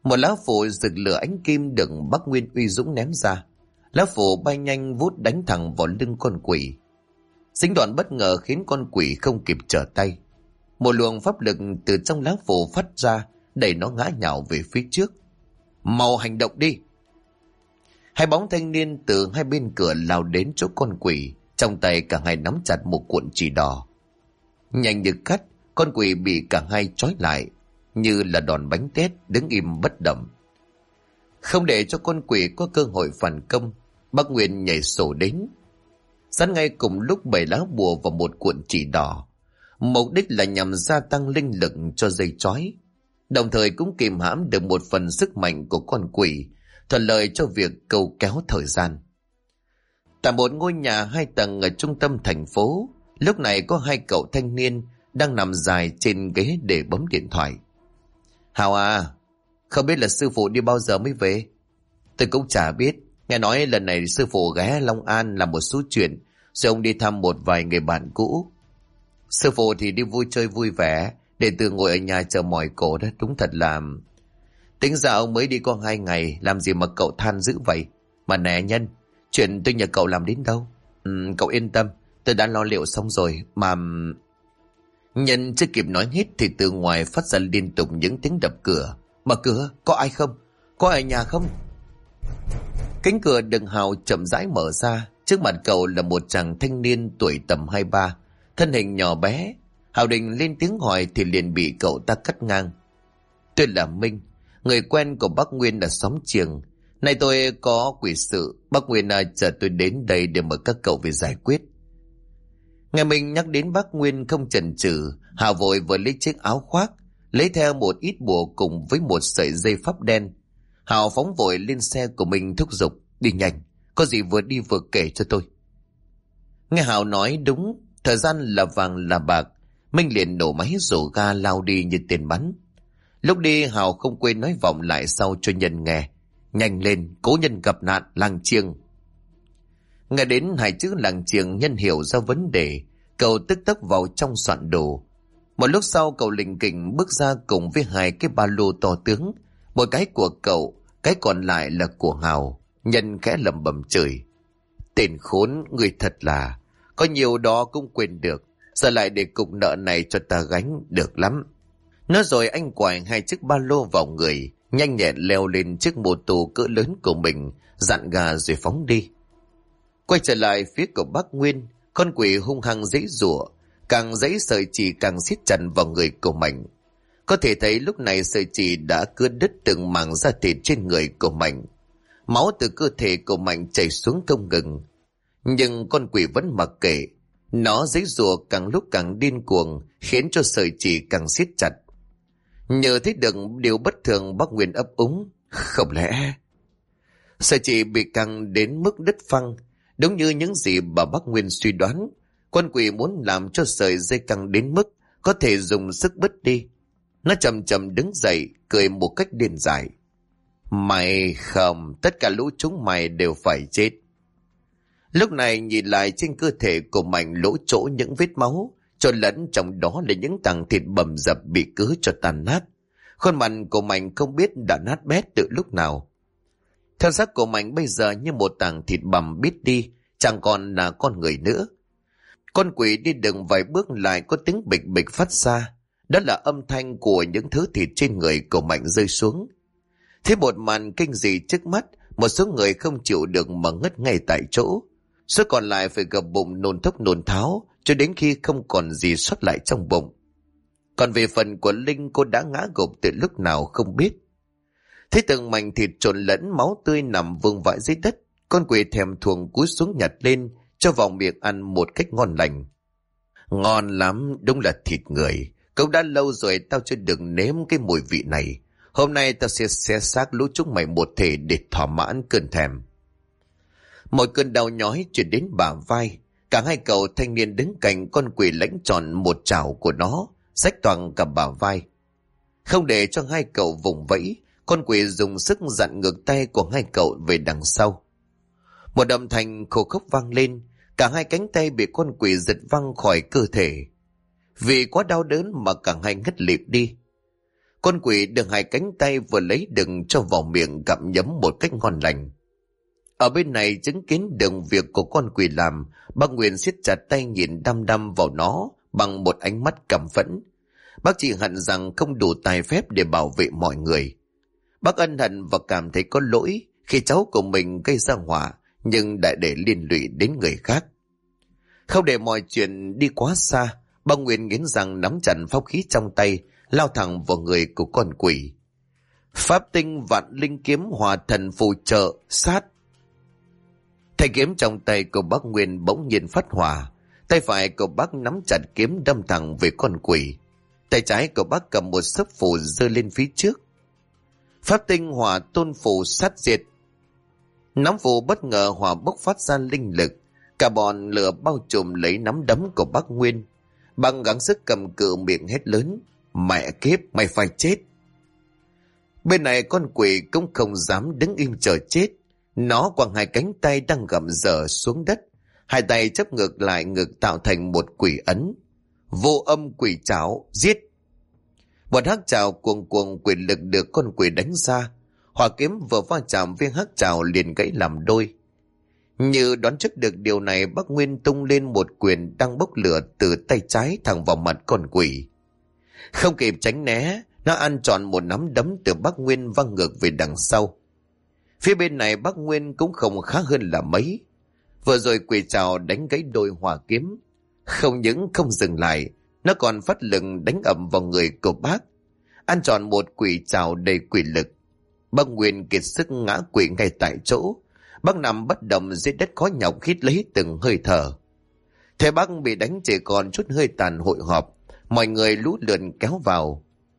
Speaker 1: Một lá phù rực lửa ánh kim được Bắc Nguyên uy dũng ném ra. Lá phù bay nhanh vút đánh thẳng vào lưng con quỷ. Dính đoạn bất ngờ khiến con quỷ không kịp trở tay. Một luồng pháp lực từ trong lá phù phát ra, đẩy nó ngã nhào về phía trước. Mau hành động đi! Hai bóng thanh niên từ hai bên cửa lao đến chỗ con quỷ, trong tay cả hai nắm chặt một cuộn chỉ đỏ. Nhanh như cắt, con quỷ bị cả hai trói lại, như là đòn bánh tét, đứng im bất động. Không để cho con quỷ có cơ hội phản công, Bắc Nguyên nhảy sổ đến, dán ngay cùng lúc 7 lá bùa vào một cuộn chỉ đỏ. Mục đích là nhằm gia tăng linh lực cho dây trói, đồng thời cũng kìm hãm được một phần sức mạnh của con quỷ, thuận lợi cho việc câu kéo thời gian. Tại một ngôi nhà 2 tầng ở trung tâm thành phố, lúc này có 2 cậu thanh niên đang nằm dài trên ghế để bấm điện thoại. Hào à, không biết là sư phụ đi bao giờ mới về? Tôi cũng chả biết, nghe nói lần này sư phụ ghé Long An làm một số chuyện, rồi ông đi thăm một vài người bạn cũ. Sư phụ thì đi vui chơi vui vẻ, để từ ngồi ở nhà chờ mỏi cổ đó, đúng thật là... Tính ra ông mới đi có 2 ngày, làm gì mà cậu than dữ vậy? Mà nè Nhân, chuyện tôi nhờ cậu làm đến đâu? Cậu yên tâm, tôi đã lo liệu xong rồi, mà... Nhân chưa kịp nói hết thì từ ngoài phát ra liên tục những tiếng đập cửa. Mở cửa, có ai không? Có ai ở nhà không? Cánh cửa đừng Hào chậm rãi mở ra. Trước mặt cậu là một chàng thanh niên tuổi tầm 23, thân hình nhỏ bé. Hào định lên tiếng hỏi thì liền bị cậu ta cắt ngang. Tôi là Minh, người quen của bác Nguyên ở xóm Chiềng. Nay tôi có quỷ sự, bác Nguyên chờ tôi đến đây để mời các cậu về giải quyết. Nghe mình nhắc đến bác Nguyên không chần chừ, Hào vội vừa lấy chiếc áo khoác, lấy theo một ít bùa cùng với một sợi dây pháp đen. Hào phóng vội lên xe của mình thúc giục, đi nhanh, có gì vừa đi vừa kể cho tôi. Nghe Hào nói đúng, thời gian là vàng là bạc, Minh liền nổ máy rổ ga lao đi như tiền bắn. Lúc đi Hào không quên nói vọng lại sau cho Nhân nghe, nhanh lên, cố Nhân gặp nạn làng Chiêng. Nghe đến 2 chữ làng Chiêng, Nhân hiểu ra vấn đề, cậu tức tốc vào trong soạn đồ. Một lúc sau cậu lình kình bước ra cùng với 2 cái ba lô to tướng, một cái của cậu, cái còn lại là của Hào. Nhân khẽ lẩm bẩm chửi, tên khốn, người thật là, có nhiều đó cũng quên được, giờ lại để cục nợ này cho ta gánh, được lắm. Nói rồi anh quải 2 chiếc ba lô vào người, nhanh nhẹn leo lên chiếc mô tô cỡ lớn của mình, dặn gà rồi phóng đi. Quay trở lại phía của bác Nguyên, con quỷ hung hăng giãy giụa, càng giãy sợi chỉ càng siết chặt vào người của Mạnh. Có thể thấy lúc này sợi chỉ đã cưa đứt từng mảng da thịt trên người của Mạnh. Máu từ cơ thể của Mạnh chảy xuống không ngừng. Nhưng con quỷ vẫn mặc kệ, nó giãy giụa càng lúc càng điên cuồng, khiến cho sợi chỉ càng siết chặt. Nhờ thấy được điều bất thường, bác Nguyên ấp úng, không lẽ... Sợi chỉ bị căng đến mức đứt phăng. Đúng như những gì bà bác Nguyên suy đoán, con quỷ muốn làm cho sợi dây căng đến mức có thể dùng sức bứt đi. Nó chậm chậm đứng dậy, cười một cách điên dại. Mày không, tất cả lũ chúng mày đều phải chết. Lúc này nhìn lại trên cơ thể của Mạnh lỗ chỗ những vết máu, trộn lẫn trong đó là những tảng thịt bầm dập bị cứ cho tàn nát. Khuôn mặt của Mạnh không biết đã nát bét từ lúc nào. Thân xác của Mạnh bây giờ như một tảng thịt bằm bít đi, chẳng còn là con người nữa. Con quỷ đi đường vài bước lại có tiếng bịch bịch phát ra. Đó là âm thanh của những thứ thịt trên người của Mạnh rơi xuống. Thế một màn kinh dị trước mắt, một số người không chịu được mà ngất ngay tại chỗ. Số còn lại phải gập bụng nôn thốc nôn tháo cho đến khi không còn gì sót lại trong bụng. Còn về phần của Linh, cô đã ngã gục từ lúc nào không biết. Thấy từng mảnh thịt trộn lẫn máu tươi nằm vương vãi dưới đất, con quỷ thèm thuồng cúi xuống nhặt lên, cho vào miệng ăn một cách ngon lành. Ngon lắm, đúng là thịt người. Cũng đã lâu rồi tao chưa được nếm cái mùi vị này. Hôm nay tao sẽ xé xác lũ chúng mày một thể để thỏa mãn cơn thèm. Một cơn đau nhói chuyển đến bả vai. Cả 2 cậu thanh niên đứng cạnh con quỷ lãnh tròn một chảo của nó, xách toàn cả bả vai. Không để cho 2 cậu vùng vẫy, con quỷ dùng sức dặn ngược tay của 2 cậu về đằng sau. Một âm thanh khô khốc vang lên, cả 2 cánh tay bị con quỷ giật văng khỏi cơ thể. Vì quá đau đớn mà cả 2 ngất lịm đi. Con quỷ được hai cánh tay vừa lấy đựng cho vào miệng gặm nhấm một cách ngon lành. Ở bên này chứng kiến được việc của con quỷ làm, bác Nguyên siết chặt tay nhìn đăm đăm vào nó bằng một ánh mắt căm phẫn. Bác chỉ hận rằng không đủ tài phép để bảo vệ mọi người. Bác ân hận và cảm thấy có lỗi khi cháu của mình gây ra họa, nhưng đã để liên lụy đến người khác. Không để mọi chuyện đi quá xa, bác Nguyên nghiến răng nắm chặt pháp khí trong tay, lao thẳng vào người của con quỷ. Pháp tinh vạn linh kiếm hòa thần phù trợ sát. Thanh kiếm trong tay của bác Nguyên bỗng nhiên phát hỏa. Tay phải của bác nắm chặt kiếm đâm thẳng về con quỷ. Tay trái của bác cầm một sấp phù giơ lên phía trước. Pháp tinh hỏa tôn phù sát diệt. Nắm phù bất ngờ hỏa bốc phát ra linh lực. Cả bọn lửa bao trùm lấy nắm đấm của bác Nguyên. Bằng gắng sức cầm cự miệng hét lớn: mẹ kiếp, mày phải chết! Bên này con quỷ cũng không dám đứng im chờ chết. Nó quăng hai cánh tay đang gầm dở xuống đất, hai tay chấp ngược lại ngực tạo thành một quỷ ấn. Vô âm quỷ trảo, giết! Một hắc trảo cuồng cuồng quyền lực được con quỷ đánh ra. Hỏa kiếm vừa va chạm với hắc trảo liền gãy làm đôi. Như đoán trước được điều này, bác Nguyên tung lên một quyền đang bốc lửa từ tay trái thẳng vào mặt con quỷ. Không kịp tránh né, nó ăn tròn một nắm đấm từ bác Nguyên văng ngược về đằng sau. Phía bên này bác Nguyên cũng không khá hơn là mấy. Vừa rồi quỷ trảo đánh gãy đôi hỏa kiếm. Không những không dừng lại, nó còn phát lực đánh ầm vào người của bác. Ăn tròn một quỷ trảo đầy quỷ lực. Bác Nguyên kiệt sức ngã quỵ ngay tại chỗ. Bác nằm bất động dưới đất khó nhọc hít lấy từng hơi thở. Thế bác bị đánh chỉ còn chút hơi tàn hội họp. Mọi người lũ lượn kéo vào.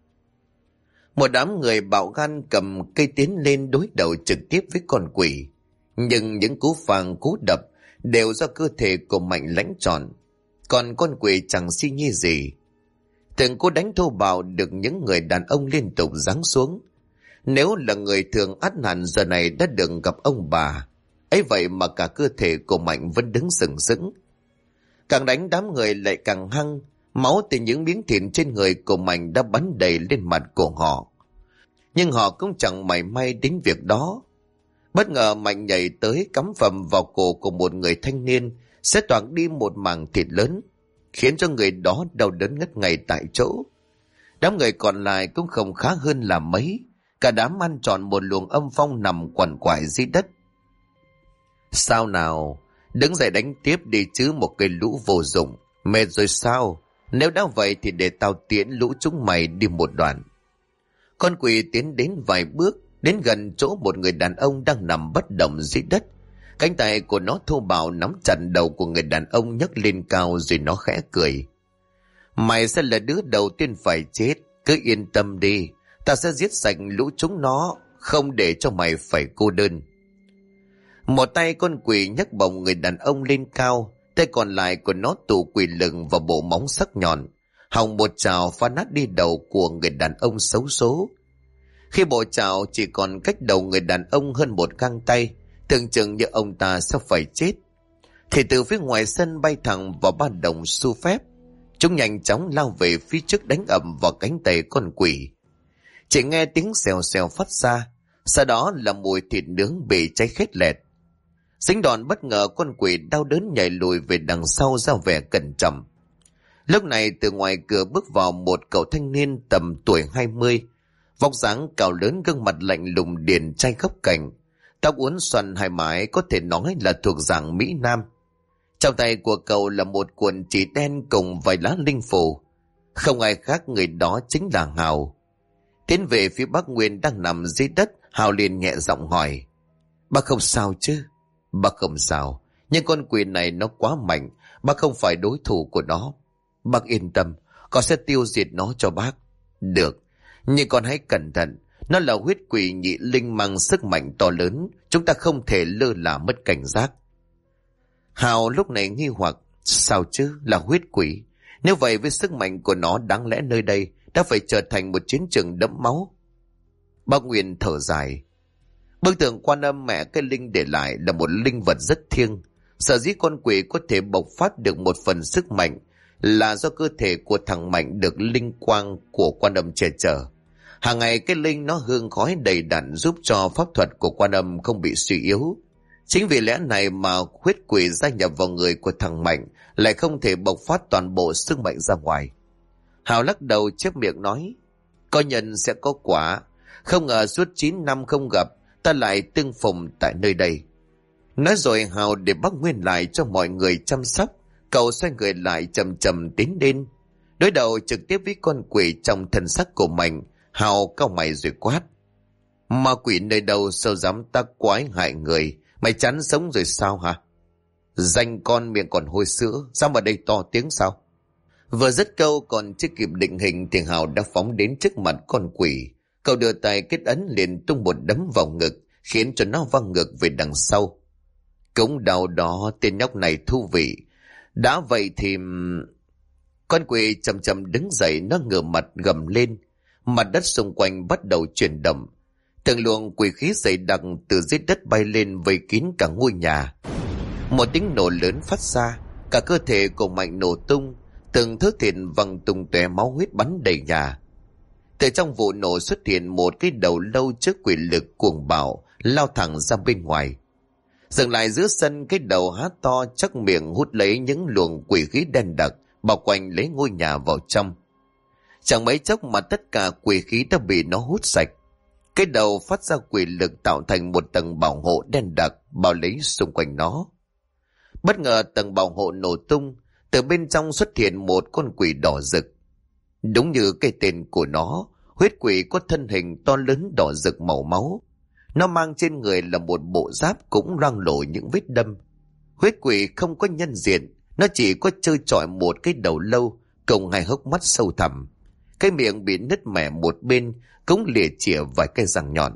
Speaker 1: Một đám người bạo gan cầm cây tiến lên đối đầu trực tiếp với con quỷ. Nhưng những cú phang cú đập đều do cơ thể của Mạnh lãnh trọn. Còn con quỷ chẳng suy nghĩ gì. Từng cú đánh thô bạo được những người đàn ông liên tục giáng xuống. Nếu là người thường ắt hẳn giờ này đã được gặp ông bà. Ấy vậy mà cả cơ thể của Mạnh vẫn đứng sừng sững. Càng đánh đám người lại càng hăng. Máu từ những miếng thịt trên người của Mạnh đã bắn đầy lên mặt của họ. Nhưng họ cũng chẳng mảy may đến việc đó. Bất ngờ Mạnh nhảy tới cắm phầm vào cổ của một người thanh niên, xé toạc đi một mảng thịt lớn, khiến cho người đó đau đớn ngất ngay tại chỗ. Đám người còn lại cũng không khá hơn là mấy. Cả đám ăn trọn một luồng âm phong nằm quằn quại dưới đất. Sao nào, đứng dậy đánh tiếp đi chứ một cây lũ vô dụng. Mệt rồi sao? Nếu đã vậy thì để tao tiễn lũ chúng mày đi một đoạn. Con quỷ tiến đến vài bước, đến gần chỗ một người đàn ông đang nằm bất động dưới đất. Cánh tay của nó thô bạo nắm chặt đầu của người đàn ông nhấc lên cao rồi nó khẽ cười. Mày sẽ là đứa đầu tiên phải chết, cứ yên tâm đi. Ta sẽ giết sạch lũ chúng nó, không để cho mày phải cô đơn. Một tay con quỷ nhấc bổng người đàn ông lên cao, tay còn lại của nó tụ quỷ lực và bộ móng sắc nhọn, hòng một chảo phá nát đi đầu của người đàn ông xấu số. Khi bộ chảo chỉ còn cách đầu người đàn ông hơn một găng tay, tưởng chừng như ông ta sắp phải chết, thì từ phía ngoài sân bay thẳng vào ba đồng xu phép. Chúng nhanh chóng lao về phía trước đánh ầm vào cánh tay con quỷ. Chỉ nghe tiếng xèo xèo phát ra, sau đó là mùi thịt nướng bị cháy khét lẹt. Dính đòn bất ngờ, con quỷ đau đớn nhảy lùi về đằng sau ra vẻ cẩn trọng. Lúc này từ ngoài cửa bước vào một cậu thanh niên tầm tuổi 20, vóc dáng cao lớn, gương mặt lạnh lùng điển trai góc cạnh, tóc uốn xoăn hai mái, có thể nói là thuộc dạng Mỹ Nam. Trong tay của cậu là một cuộn chỉ đen cùng vài lá linh phù. Không ai khác, người đó chính là Hào. Tiến về phía bác Nguyên đang nằm dưới đất, Hào liền nhẹ giọng hỏi: "Bác không sao chứ?" "Bác không sao, nhưng con quỷ này nó quá mạnh, bác không phải đối thủ của nó. Bác yên tâm, con sẽ tiêu diệt nó cho bác." "Được, nhưng con hãy cẩn thận, nó là huyết quỷ nhị linh mang sức mạnh to lớn, chúng ta không thể lơ là mất cảnh giác." Hào lúc này nghi hoặc: "Sao chứ, là huyết quỷ? Nếu vậy với sức mạnh của nó, đáng lẽ nơi đây đã phải trở thành một chiến trường đẫm máu." Bác Nguyên thở dài: "Bức tượng Quan Âm mẹ cái linh để lại là một linh vật rất thiêng. Sở dĩ con quỷ có thể bộc phát được một phần sức mạnh là do cơ thể của thằng Mạnh được linh quang của Quan Âm che chở. Hàng ngày cái linh nó hương khói đầy đặn giúp cho pháp thuật của Quan Âm không bị suy yếu. Chính vì lẽ này mà huyết quỷ gia nhập vào người của thằng Mạnh lại không thể bộc phát toàn bộ sức mạnh ra ngoài. Hào lắc đầu chép miệng nói, có nhân sẽ có quả, không ngờ suốt 9 năm không gặp, ta lại tương phùng tại nơi đây. Nói rồi Hào để bắt Nguyên lại cho mọi người chăm sóc, cậu xoay người lại chậm chậm tiến đến. Đối đầu trực tiếp với con quỷ trong thân sắc của Mạnh, Hào cau mày rồi quát. Ma quỷ nơi đâu sao dám tác quái hại người, mày chán sống rồi sao hả? Danh con miệng còn hôi sữa, sao mà đây to tiếng sao? Vừa dứt câu còn chưa kịp định hình thì Hào đã phóng đến trước mặt con quỷ. Cậu đưa tay kết ấn liền tung một đấm vào ngực, khiến cho nó văng ngược về đằng sau. Cũng đau đó, tên nhóc này thú vị. Đã vậy thì... Con quỷ chậm chậm đứng dậy, nó ngửa mặt gầm lên. Mặt đất xung quanh bắt đầu chuyển động. Từng luồng quỷ khí dày đặc từ dưới đất bay lên vây kín cả ngôi nhà. Một tiếng nổ lớn phát ra, cả cơ thể của Mạnh nổ tung, từng thớ thịt văng tung tóe máu huyết bắn đầy nhà. Từ trong vụ nổ xuất hiện một cái đầu lâu trước quỷ lực cuồng bạo lao thẳng ra bên ngoài. Dừng lại giữa sân, cái đầu há to chắc miệng hút lấy những luồng quỷ khí đen đặc bao quanh lấy ngôi nhà vào trong. Chẳng mấy chốc mà tất cả quỷ khí đã bị nó hút sạch. Cái đầu phát ra quỷ lực tạo thành một tầng bảo hộ đen đặc bao lấy xung quanh nó. Bất ngờ tầng bảo hộ nổ tung, từ bên trong xuất hiện một con quỷ đỏ rực. Đúng như cái tên của nó, huyết quỷ có thân hình to lớn đỏ rực màu máu. Nó mang trên người là một bộ giáp cũng loang lổ những vết đâm. Huyết quỷ không có nhân diện, nó chỉ có trơ trọi một cái đầu lâu cùng hai hốc mắt sâu thẳm. Cái miệng bị nứt mẻ một bên cũng lìa chìa vài cái răng nhọn.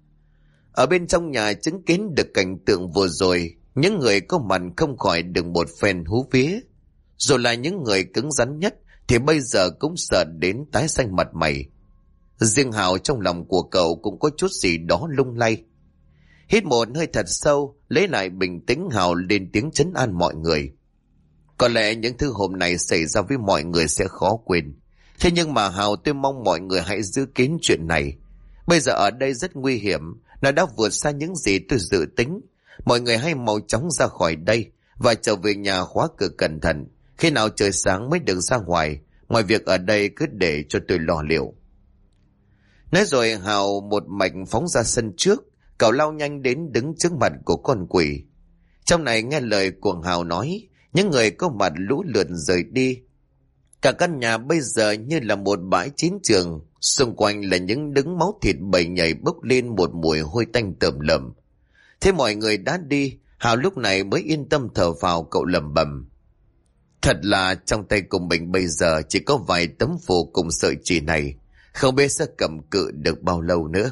Speaker 1: Ở bên trong nhà chứng kiến được cảnh tượng vừa rồi, những người có mặt không khỏi đừng một phen hú vía. Rồi là những người cứng rắn nhất thì bây giờ cũng sợ đến tái xanh mặt mày. Riêng Hào trong lòng của cậu cũng có chút gì đó lung lay. Hít một hơi thật sâu, lấy lại bình tĩnh, Hào lên tiếng trấn an mọi người. Có lẽ những thứ hôm nay xảy ra với mọi người sẽ khó quên. Thế nhưng mà Hào, tôi mong mọi người hãy giữ kín chuyện này. Bây giờ ở đây rất nguy hiểm, nó đã vượt xa những gì tôi dự tính. Mọi người hãy mau chóng ra khỏi đây và trở về nhà khóa cửa cẩn thận. Khi nào trời sáng mới được ra ngoài. Mọi việc ở đây cứ để cho tôi lo liệu. Nói rồi Hào một mạch phóng ra sân trước. Cậu lao nhanh đến đứng trước mặt của con quỷ. Trong này nghe lời của Hào nói, những người có mặt lũ lượt rời đi. Cả căn nhà bây giờ như là một bãi chiến trường. Xung quanh là những đống máu thịt bầy nhảy bốc lên một mùi hôi tanh tởm lợm. Thế mọi người đã đi, Hào lúc này mới yên tâm thở vào. Cậu lẩm bẩm, thật là trong tay của mình bây giờ chỉ có vài tấm phù cùng sợi chỉ này, không biết sẽ cầm cự được bao lâu nữa.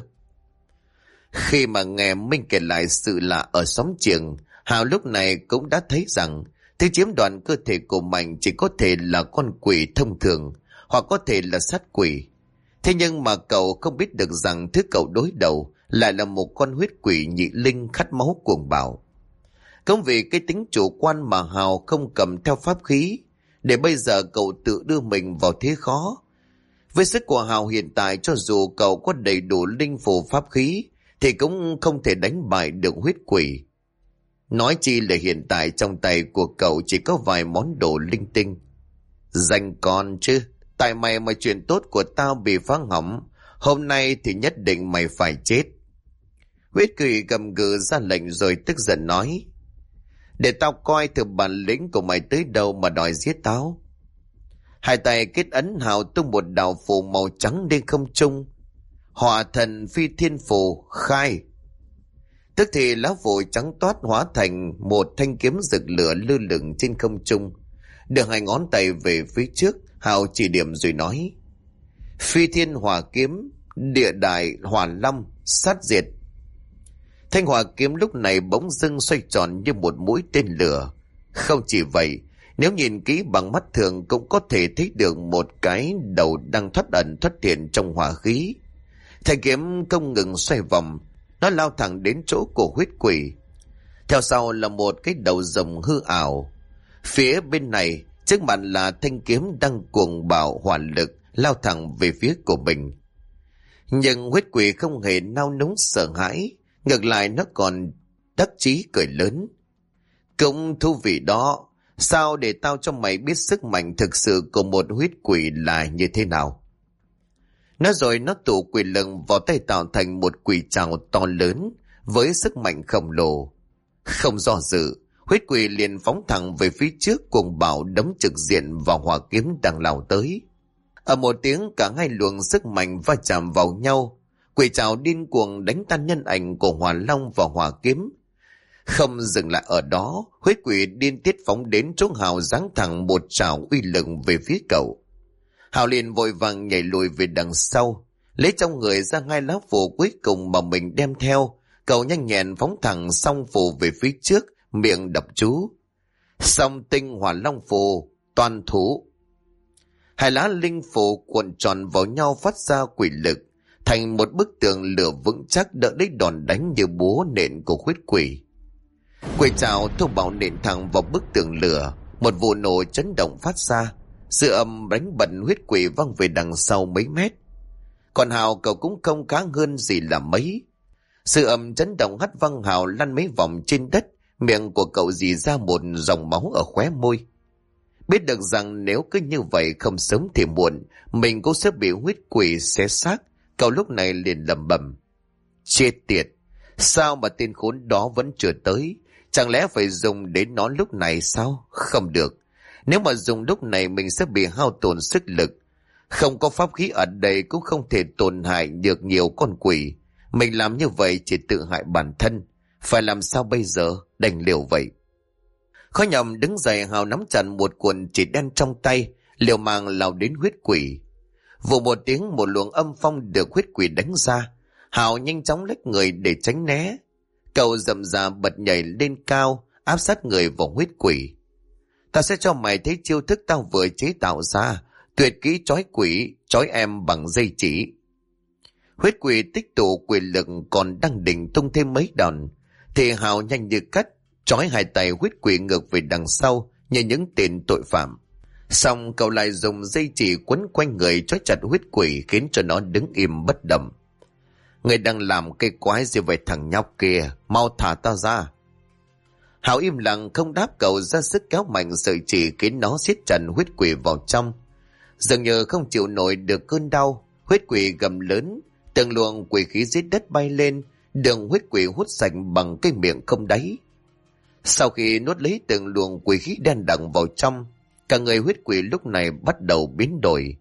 Speaker 1: Khi mà nghe Minh kể lại sự lạ ở xóm trường, Hào lúc này cũng đã thấy rằng thứ chiếm đoạt cơ thể của Mạnh chỉ có thể là con quỷ thông thường, hoặc có thể là sát quỷ. Thế nhưng mà cậu không biết được rằng thứ cậu đối đầu lại là một con huyết quỷ nhị linh khát máu cuồng bạo. Cũng vì cái tính chủ quan mà Hào không cầm theo pháp khí, để bây giờ cậu tự đưa mình vào thế khó. Với sức của Hào hiện tại, cho dù cậu có đầy đủ linh phù pháp khí thì cũng không thể đánh bại được huyết quỷ. Nói chi là hiện tại trong tay của cậu chỉ có vài món đồ linh tinh. Danh con chứ, tại mày mà chuyện tốt của tao bị phá hỏng, hôm nay thì nhất định mày phải chết. Huyết quỷ gầm gừ ra lệnh rồi tức giận nói, để tao coi thử bản lĩnh của mày tới đâu mà đòi giết tao. Hai tay kết ấn, Hào tung một đạo phù màu trắng lên không trung. Hỏa thần phi thiên phù khai. Tức thì lá phù trắng toát hóa thành một thanh kiếm rực lửa lơ lửng trên không trung. Đưa hai ngón tay về phía trước, Hào chỉ điểm rồi nói, phi thiên hỏa kiếm, địa đại hỏa long, sát diệt. Thanh hỏa kiếm lúc này bỗng dưng xoay tròn như một mũi tên lửa. Không chỉ vậy, nếu nhìn kỹ bằng mắt thường cũng có thể thấy được một cái đầu đang thoát ẩn thoát hiện trong hỏa khí. Thanh kiếm không ngừng xoay vòng, nó lao thẳng đến chỗ của huyết quỷ. Theo sau là một cái đầu rồng hư ảo. Phía bên này, trước mặt là thanh kiếm đang cuồng bạo hỏa lực lao thẳng về phía của mình. Nhưng huyết quỷ không hề nao núng sợ hãi, ngược lại nó còn đắc chí cười lớn. Cũng thú vị đó, sao để tao cho mày biết sức mạnh thực sự của một huyết quỷ là như thế nào. Nói rồi nó tụ quỷ lực vào tay tạo thành một quỷ trảo to lớn với sức mạnh khổng lồ. Không do dự, huyết quỷ liền phóng thẳng về phía trước, cuồng bạo đấm trực diện vào hỏa kiếm đang lao tới. Ở một tiếng, cả hai luồng sức mạnh va chạm vào nhau, quỷ trảo điên cuồng đánh tan nhân ảnh của hỏa long và hỏa kiếm. Không dừng lại ở đó, huyết quỷ điên tiết phóng đến chỗ Hào, giáng thẳng một trảo uy lực về phía cậu. Hào liền vội vàng nhảy lùi về đằng sau, lấy trong người ra hai lá phù cuối cùng mà mình đem theo. Cậu nhanh nhẹn phóng thẳng song phù về phía trước, miệng đọc chú: Song tinh hỏa long phù, toàn thủ. Hai lá linh phù cuộn tròn vào nhau phát ra quỷ lực, thành một bức tường lửa vững chắc đỡ lấy đòn đánh như búa nện của huyết quỷ. Quỷ trảo thô bạo nện thẳng vào bức tường lửa, một vụ nổ chấn động phát ra, sự âm đánh bật huyết quỷ văng về đằng sau mấy mét. Còn Hào cậu cũng không khá hơn gì là mấy. Sự âm chấn động hất văng Hào lăn mấy vòng trên đất, miệng của cậu rỉ ra một dòng máu ở khóe môi. Biết được rằng nếu cứ như vậy không sớm thì muộn mình cũng sẽ bị huyết quỷ xé xác, cậu lúc này liền lẩm bẩm: Chết tiệt, sao mà tên khốn đó vẫn chưa tới? Chẳng lẽ phải dùng đến nó lúc này sao? Không được, nếu mà dùng lúc này mình sẽ bị hao tổn sức lực. Không có pháp khí ở đây cũng không thể tổn hại được nhiều con quỷ. Mình làm như vậy chỉ tự hại bản thân. Phải làm sao bây giờ? Đành liều vậy. Khó nhầm đứng dậy, Hào nắm chặt một cuộn chỉ đen trong tay, liều mạng lao đến huyết quỷ. Vụ một tiếng, một luồng âm phong được huyết quỷ đánh ra. Hào nhanh chóng lách người để tránh né. Cậu rậm rà bật nhảy lên cao, áp sát người vào huyết quỷ. Ta sẽ cho mày thấy chiêu thức tao vừa chế tạo ra, tuyệt kỹ trói quỷ, trói em bằng dây chỉ. Huyết quỷ tích tụ quỷ lực còn đang định tung thêm mấy đòn, thì Hào nhanh như cắt trói hai tay huyết quỷ ngược về đằng sau như những tên tội phạm. Xong cậu lại dùng dây chỉ quấn quanh người trói chặt huyết quỷ, khiến cho nó đứng im bất động. Người đang làm cái quái gì vậy thằng nhóc kia, mau thả tao ra. Hào im lặng không đáp, cậu ra sức kéo mạnh sợi chỉ khiến nó siết chặt huyết quỷ vào trong. Dường như không chịu nổi được cơn đau, huyết quỷ gầm lớn, từng luồng quỷ khí dưới đất bay lên, đường huyết quỷ hút sạch bằng cái miệng không đáy. Sau khi nuốt lấy từng luồng quỷ khí đen đặc vào trong, cả người huyết quỷ lúc này bắt đầu biến đổi.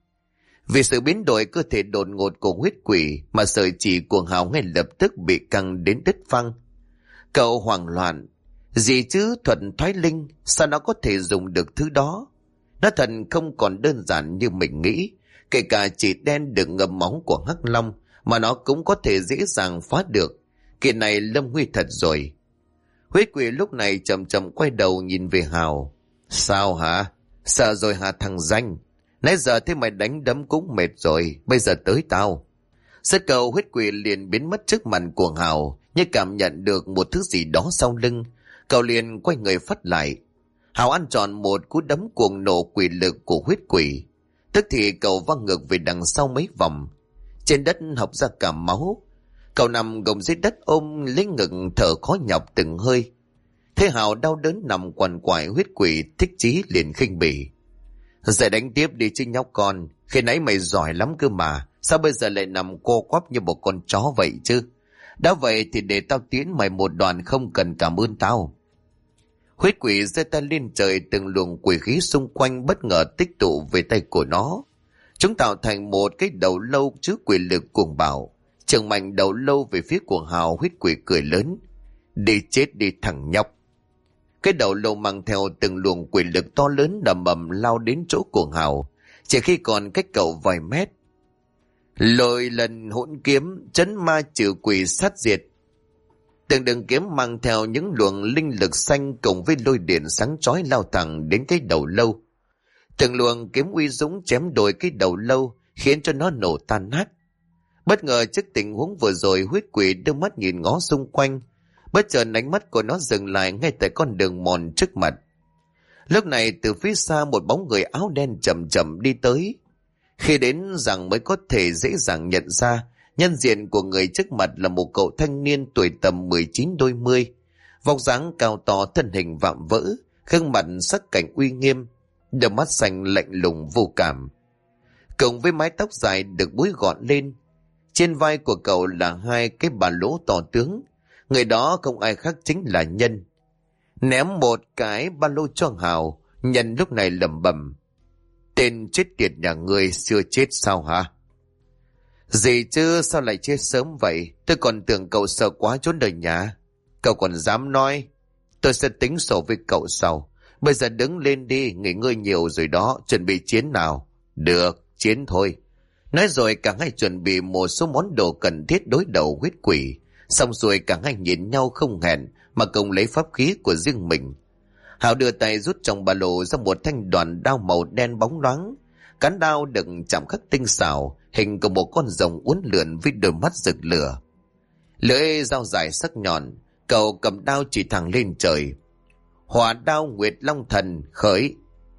Speaker 1: Vì sự biến đổi cơ thể đột ngột của huyết quỷ mà sợi chỉ của Hào ngay lập tức bị căng đến đứt phăng. Cậu hoảng loạn: gì chứ, thuật thoái linh, sao nó có thể dùng được thứ đó? Nó thật không còn đơn giản như mình nghĩ. Kể cả chỉ đen được ngậm máu của hắc long mà nó cũng có thể dễ dàng phá được. Kỳ này lâm nguy thật rồi. Huyết quỷ lúc này chậm chậm quay đầu nhìn về Hào. Sao hả? Sợ rồi hả thằng danh? Nãy giờ thế mày đánh đấm cũng mệt rồi, bây giờ tới tao. Sất cầu huyết quỷ liền biến mất trước mặt của Hào, như cảm nhận được một thứ gì đó sau lưng. Cậu liền quay người phất lại. Hào ăn tròn một cú đấm cuồng nổ quỷ lực của huyết quỷ. Tức thì cậu văng ngược về đằng sau mấy vòng. Trên đất học ra cả máu. Cậu nằm gồng dưới đất ôm lấy ngực thở khó nhọc từng hơi. Thế Hào đau đớn nằm quằn quại, huyết quỷ thích chí liền khinh bỉ. Dậy đánh tiếp đi chứ nhóc con, khi nãy mày giỏi lắm cơ mà, sao bây giờ lại nằm co quắp như một con chó vậy chứ? Đã vậy thì để tao tiễn mày một đoàn, không cần cảm ơn tao. Huyết quỷ giơ tay lên trời, từng luồng quỷ khí xung quanh bất ngờ tích tụ về tay của nó. Chúng tạo thành một cái đầu lâu chứa quỷ lực cuồng bạo. Trường mạnh đầu lâu về phía của Hào, huyết quỷ cười lớn. Đi chết đi thằng nhóc. Cái đầu lâu mang theo từng luồng quỷ lực to lớn đầm ầm lao đến chỗ của Hào, chỉ khi còn cách cậu vài mét. Lôi lần hỗn kiếm, trấn ma trừ quỷ sát diệt. Từng đường kiếm mang theo những luồng linh lực xanh cùng với lôi điện sáng chói lao thẳng đến cái đầu lâu. Từng luồng kiếm uy dũng chém đôi cái đầu lâu, khiến cho nó nổ tan nát. Bất ngờ trước tình huống vừa rồi, huyết quỷ đưa mắt nhìn ngó xung quanh. Bất chợt ánh mắt của nó dừng lại ngay tại con đường mòn trước mặt. Lúc này từ phía xa một bóng người áo đen chậm chậm đi tới. Khi đến rằng mới có thể dễ dàng nhận ra nhân diện của người trước mặt là một cậu thanh niên tuổi tầm 19 đôi mươi, vóc dáng cao to, thân hình vạm vỡ, gương mặt sắc cảnh uy nghiêm, đôi mắt xanh lạnh lùng vô cảm. Cộng với mái tóc dài được búi gọn lên, trên vai của cậu là hai cái ba lỗ to tướng. Người đó không ai khác chính là Nhân. Ném một cái ba lô cho Hào, Nhân lúc này lẩm bẩm: tên chết tiệt nhà ngươi chưa chết sao hả? Gì chứ, sao lại chết sớm vậy? Tôi còn tưởng cậu sợ quá trốn đời nhà. Cậu còn dám nói? Tôi sẽ tính sổ với cậu sau. Bây giờ đứng lên đi, nghỉ ngơi nhiều rồi đó, chuẩn bị chiến nào. Được, chiến thôi. Nói rồi cả hai chuẩn bị một số món đồ cần thiết đối đầu huyết quỷ. Xong rồi cả hai nhìn nhau không hẹn mà cùng lấy pháp khí của riêng mình. Hào đưa tay rút trong ba lô ra một thanh đoàn đao màu đen bóng loáng. Cán đao được chạm khắc tinh xảo, hình của một con rồng uốn lượn với đôi mắt rực lửa. Lưỡi dao dài sắc nhọn, cậu cầm đao chỉ thẳng lên trời. Hỏa đao Nguyệt Long Thần khởi.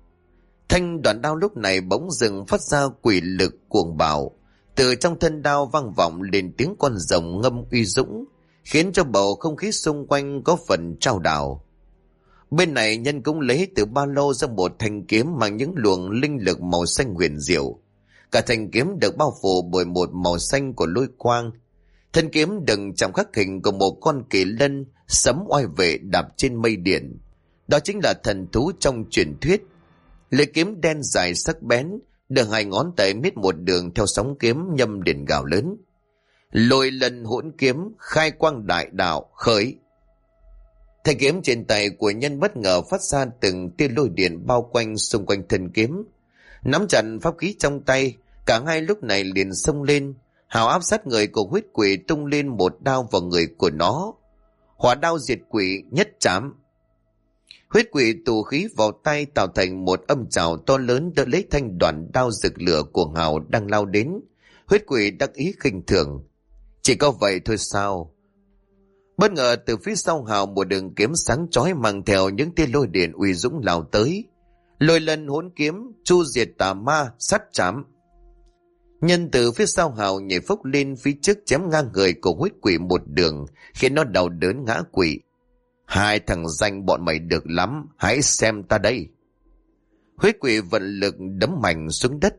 Speaker 1: Thanh đoạn đao lúc này bỗng dừng phát ra quỷ lực cuồng bạo. Từ trong thân đao vang vọng lên tiếng con rồng ngâm uy dũng, khiến cho bầu không khí xung quanh có phần trao đảo. Bên này Nhân cũng lấy từ ba lô ra một thanh kiếm mang những luồng linh lực màu xanh huyền diệu. Cả thanh kiếm được bao phủ bởi một màu xanh của lôi quang. Thân kiếm đựng trong khắc hình của một con kỳ lân sấm oai vệ đạp trên mây điện. Đó chính là thần thú trong truyền thuyết. Lưỡi kiếm đen dài sắc bén, được hai ngón tay miết một đường theo sóng kiếm nhâm điện gào lớn. Lôi lần hỗn kiếm, khai quang đại đạo khởi. Thanh kiếm trên tay của Nhân bất ngờ phát ra từng tia lôi điện bao quanh xung quanh thân kiếm. Nắm chặt pháp khí trong tay, cả hai lúc này liền xông lên. Hào áp sát người của huyết quỷ tung lên một đao vào người của nó. Hỏa đao diệt quỷ nhất chạm. Huyết quỷ tù khí vào tay tạo thành một âm trào to lớn đỡ lấy thanh đoạn đao rực lửa của Hào đang lao đến. Huyết quỷ đắc ý khinh thường: chỉ có vậy thôi sao? Bất ngờ từ phía sau Hào một đường kiếm sáng chói mang theo những tia lôi điện uy dũng lao tới. Lôi lần hỗn kiếm, chu diệt tà ma, sát chạm. Nhân từ phía sau Hào nhảy phốc lên phía trước chém ngang người của huyết quỷ một đường, khiến nó đau đớn ngã quỵ. Hai thằng danh bọn mày được lắm, hãy xem ta đây. Huyết quỷ vận lực đấm mạnh xuống đất.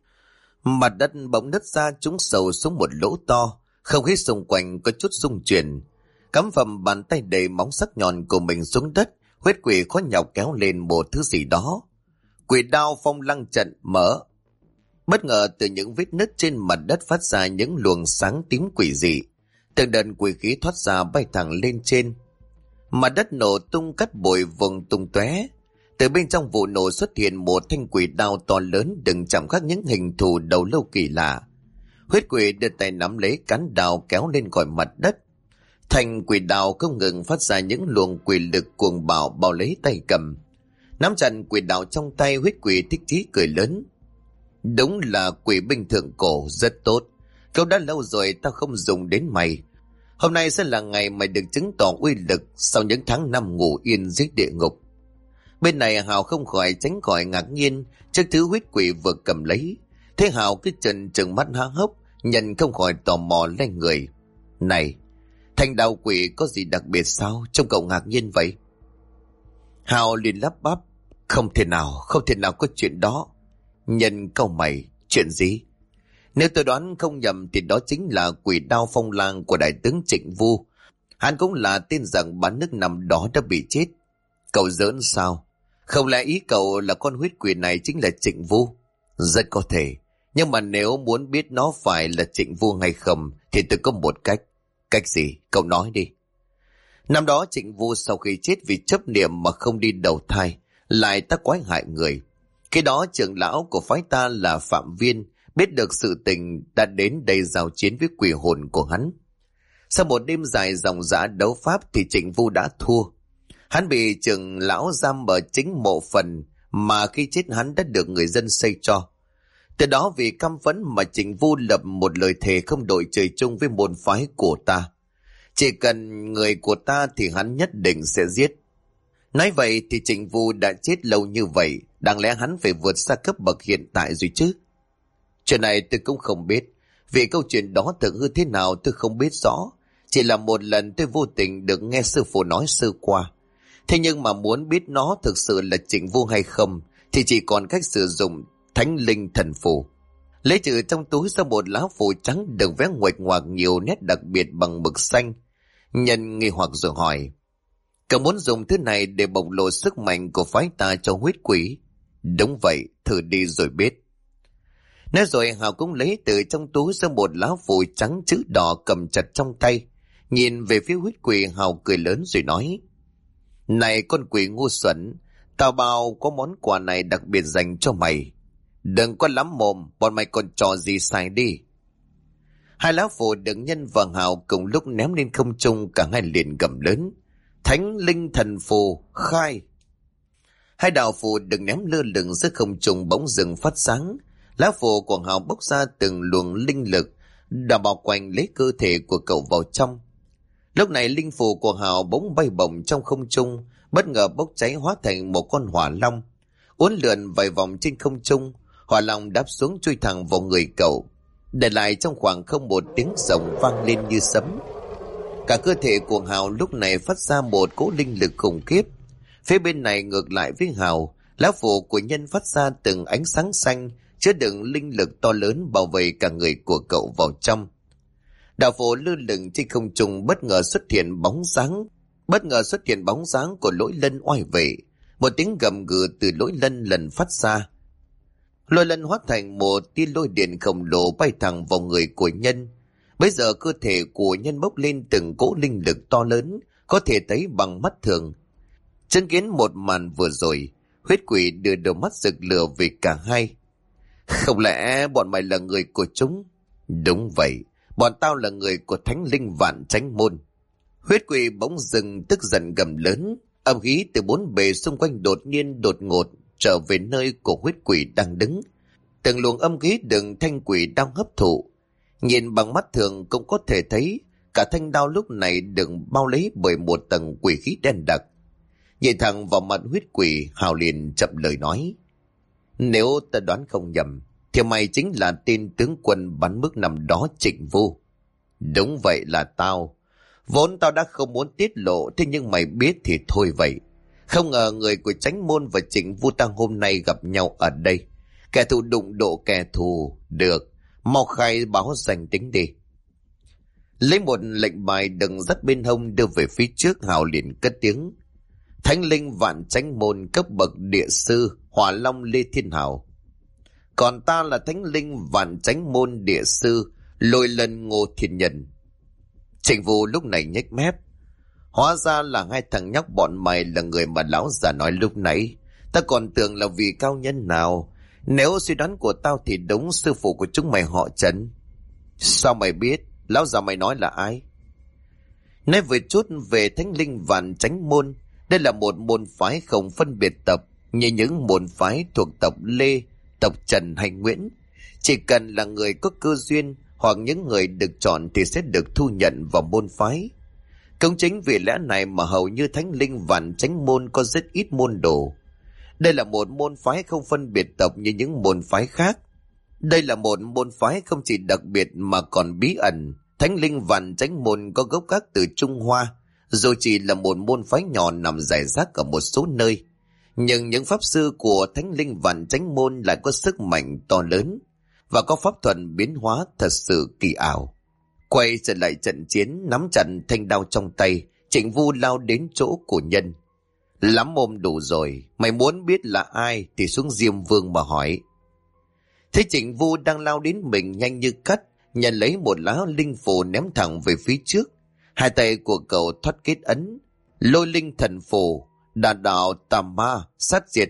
Speaker 1: Mặt đất bỗng nứt ra trúng sâu xuống một lỗ to, không khí xung quanh có chút rung chuyển. Cắm phầm bàn tay đầy móng sắc nhọn của mình xuống đất, huyết quỷ khó nhọc kéo lên một thứ gì đó. Quỷ đao phong lăng trận mở. Bất ngờ từ những vết nứt trên mặt đất phát ra những luồng sáng tím quỷ dị. Từng đợt quỷ khí thoát ra bay thẳng lên trên. Mặt đất nổ tung cắt bụi vùng tung tóe. Từ bên trong vụ nổ xuất hiện một thanh quỷ đao to lớn đừng chạm khắc những hình thù đầu lâu kỳ lạ. Huyết quỷ đưa tay nắm lấy cán đao kéo lên khỏi mặt đất. Thanh quỷ đao không ngừng phát ra những luồng quỷ lực cuồng bạo bao lấy tay cầm. Nắm chặt quỷ đao trong tay, huyết quỷ thích chí cười lớn: đúng là quỷ binh thượng cổ, rất tốt. Câu đã lâu rồi tao không dùng đến mày. Hôm nay sẽ là ngày mày được chứng tỏ uy lực sau những tháng năm ngủ yên dưới địa ngục. Bên này Hào không khỏi tránh khỏi ngạc nhiên trước thứ huyết quỷ vừa cầm lấy. Thế Hào cứ trừng mắt há hốc, Nhân không khỏi tò mò lên người: này, thanh đao quỷ có gì đặc biệt sao, trông cậu ngạc nhiên vậy? Hào liền lắp bắp: không thể nào có chuyện đó. Nhân cau mày: chuyện gì? Nếu tôi đoán không nhầm thì đó chính là quỷ đao phong lang của đại tướng Trịnh Vu. Hắn cũng là tên giặc bán nước năm đó đã bị chết. Cậu giỡn sao? Không lẽ ý cậu là con huyết quỷ này chính là Trịnh Vu? Rất có thể. Nhưng mà nếu muốn biết nó phải là Trịnh Vu hay không thì tôi có một cách. Cách gì? Cậu nói đi. Năm đó Trịnh Vu sau khi chết vì chấp niệm mà không đi đầu thai, lại tác quái hại người. Khi đó trưởng lão của phái ta là Phạm Viên biết được sự tình đã đến đây giao chiến với quỷ hồn của hắn. Sau một đêm dài dòng dã đấu pháp thì Trịnh Vu đã thua. Hắn bị trưởng lão giam ở chính mộ phần mà khi chết hắn đã được người dân xây cho. Từ đó vì căm phẫn mà Trịnh Vu lập một lời thề không đội trời chung với môn phái của ta. Chỉ cần người của ta thì hắn nhất định sẽ giết. Nói vậy thì Trịnh Vu đã chết lâu như vậy, đáng lẽ hắn phải vượt xa cấp bậc hiện tại rồi chứ. Chuyện này tôi cũng không biết. Vì câu chuyện đó thực hư thế nào tôi không biết rõ. Chỉ là một lần tôi vô tình được nghe sư phụ nói sơ qua. Thế nhưng mà muốn biết nó thực sự là trịnh vô hay không thì chỉ còn cách sử dụng thánh linh thần phù. Lấy từ trong túi ra một lá phù trắng được vẽ nguệch ngoạc nhiều nét đặc biệt bằng mực xanh. Nhân nghi hoặc rồi hỏi: cậu muốn dùng thứ này để bộc lộ sức mạnh của phái ta cho huyết quỷ? Đúng vậy, thử đi rồi biết. Nói rồi Hào cũng lấy từ trong túi ra một lá phù trắng chữ đỏ cầm chặt trong tay. Nhìn về phía huyết quỷ, Hào cười lớn rồi nói: này con quỷ ngu xuẩn, tao bao có món quà này đặc biệt dành cho mày. Đừng có lắm mồm, bọn mày còn trò gì xài đi. Hai lá phù được Nhân và Hào cùng lúc ném lên không trung, cả hai liền gầm lớn: thánh linh thần phù khai! Hai đạo phù được ném lơ lửng giữa không trung bỗng dừng phát sáng. Lá phù của Hào bốc ra từng luồng linh lực đã bao quanh lấy cơ thể của cậu vào trong. Lúc này linh phù của Hào bỗng bay bổng trong không trung, bất ngờ bốc cháy hóa thành một con hỏa long. Uốn lượn vài vòng trên không trung, hỏa long đáp xuống chui thẳng vào người cậu, để lại trong khoảng không một tiếng rồng vang lên như sấm. Cả cơ thể của Hào lúc này phát ra một cỗ linh lực khủng khiếp. Phía bên này ngược lại với Hào, lá phù của Nhân phát ra từng ánh sáng xanh chứa đựng linh lực to lớn bảo vệ cả người của cậu vào trong. Đạo phù lơ lửng trên không trung bất ngờ xuất hiện bóng dáng của Lỗi Lân oai vệ. Một tiếng gầm gừ từ Lỗi Lân lần phát ra. Lôi Lân hóa thành một tia lôi điện khổng lồ bay thẳng vào người của Nhân. Bây giờ cơ thể của Nhân bốc lên từng cỗ linh lực to lớn, có thể thấy bằng mắt thường. Chứng kiến một màn vừa rồi, huyết quỷ đưa đôi mắt rực lửa về cả hai. Không lẽ bọn mày là người của chúng? Đúng vậy, bọn tao là người của thánh linh Vạn Chánh Môn. Huyết quỷ bỗng dừng tức giận gầm lớn, âm khí từ bốn bề xung quanh đột ngột trở về nơi của huyết quỷ đang đứng. Từng luồng âm khí đựng thanh quỷ đang hấp thụ. Nhìn bằng mắt thường cũng có thể thấy cả thanh đao lúc này được bao lấy bởi một tầng quỷ khí đen đặc. Nhìn thẳng vào mặt huyết quỷ, Hào liền chậm lời nói: nếu ta đoán không nhầm thì mày chính là tên tướng quân bắn bước năm đó Trịnh Vô. Đúng vậy, là tao. Vốn tao đã không muốn tiết lộ, thế nhưng mày biết thì thôi vậy. Không ngờ người của Chánh Môn và Trịnh Vô Tăng hôm nay gặp nhau ở đây. Kẻ thù đụng độ kẻ thù. Được, mau khai báo danh tính đi. Lấy một lệnh bài đừng dắt bên hông đưa về phía trước, Hào liền cất tiếng: thánh linh Vạn Chánh Môn cấp bậc địa sư Hỏa Long Lê Thiên Hào. Còn ta là thánh linh Vạn Chánh Môn địa sư Lôi Lân Ngô Thiên Nhân. Trịnh Vô lúc này nhếch mép: hóa ra là hai thằng nhóc bọn mày là người mà lão già nói lúc nãy. Ta còn tưởng là vị cao nhân nào. Nếu suy đoán của tao thì đúng, sư phụ của chúng mày họ Trần. Sao mày biết? Lão già mày nói là ai? Nói về chút về thánh linh Vạn Chánh Môn. Đây là một môn phái không phân biệt tộc như những môn phái thuộc tộc Lê, tộc Trần hay Nguyễn. Chỉ cần là người có cơ duyên hoặc những người được chọn thì sẽ được thu nhận vào môn phái. Cũng chính vì lẽ này mà hầu như thánh linh Vạn Chánh Môn có rất ít môn đồ. Đây là một môn phái không phân biệt tộc như những môn phái khác. Đây là một môn phái không chỉ đặc biệt mà còn bí ẩn. Thánh linh Vạn Chánh Môn có gốc gác từ Trung Hoa, dù chỉ là một môn phái nhỏ nằm rải rác ở một số nơi, nhưng những pháp sư của thánh linh Vạn Chánh Môn lại có sức mạnh to lớn và có pháp thuật biến hóa thật sự kỳ ảo. Quay trở lại trận chiến, nắm chặt thanh đao trong tay, Trịnh Vu lao đến chỗ của Nhân. Lắm mồm đủ rồi, mày muốn biết là ai thì xuống Diêm Vương mà hỏi. Thế Trịnh Vu đang lao đến mình nhanh như cắt, nhận lấy một lá linh phù ném thẳng về phía trước. Hai tay của cậu thoát kết ấn, Lôi Linh Thần Phù, đà đạo tàm ma sát diệt.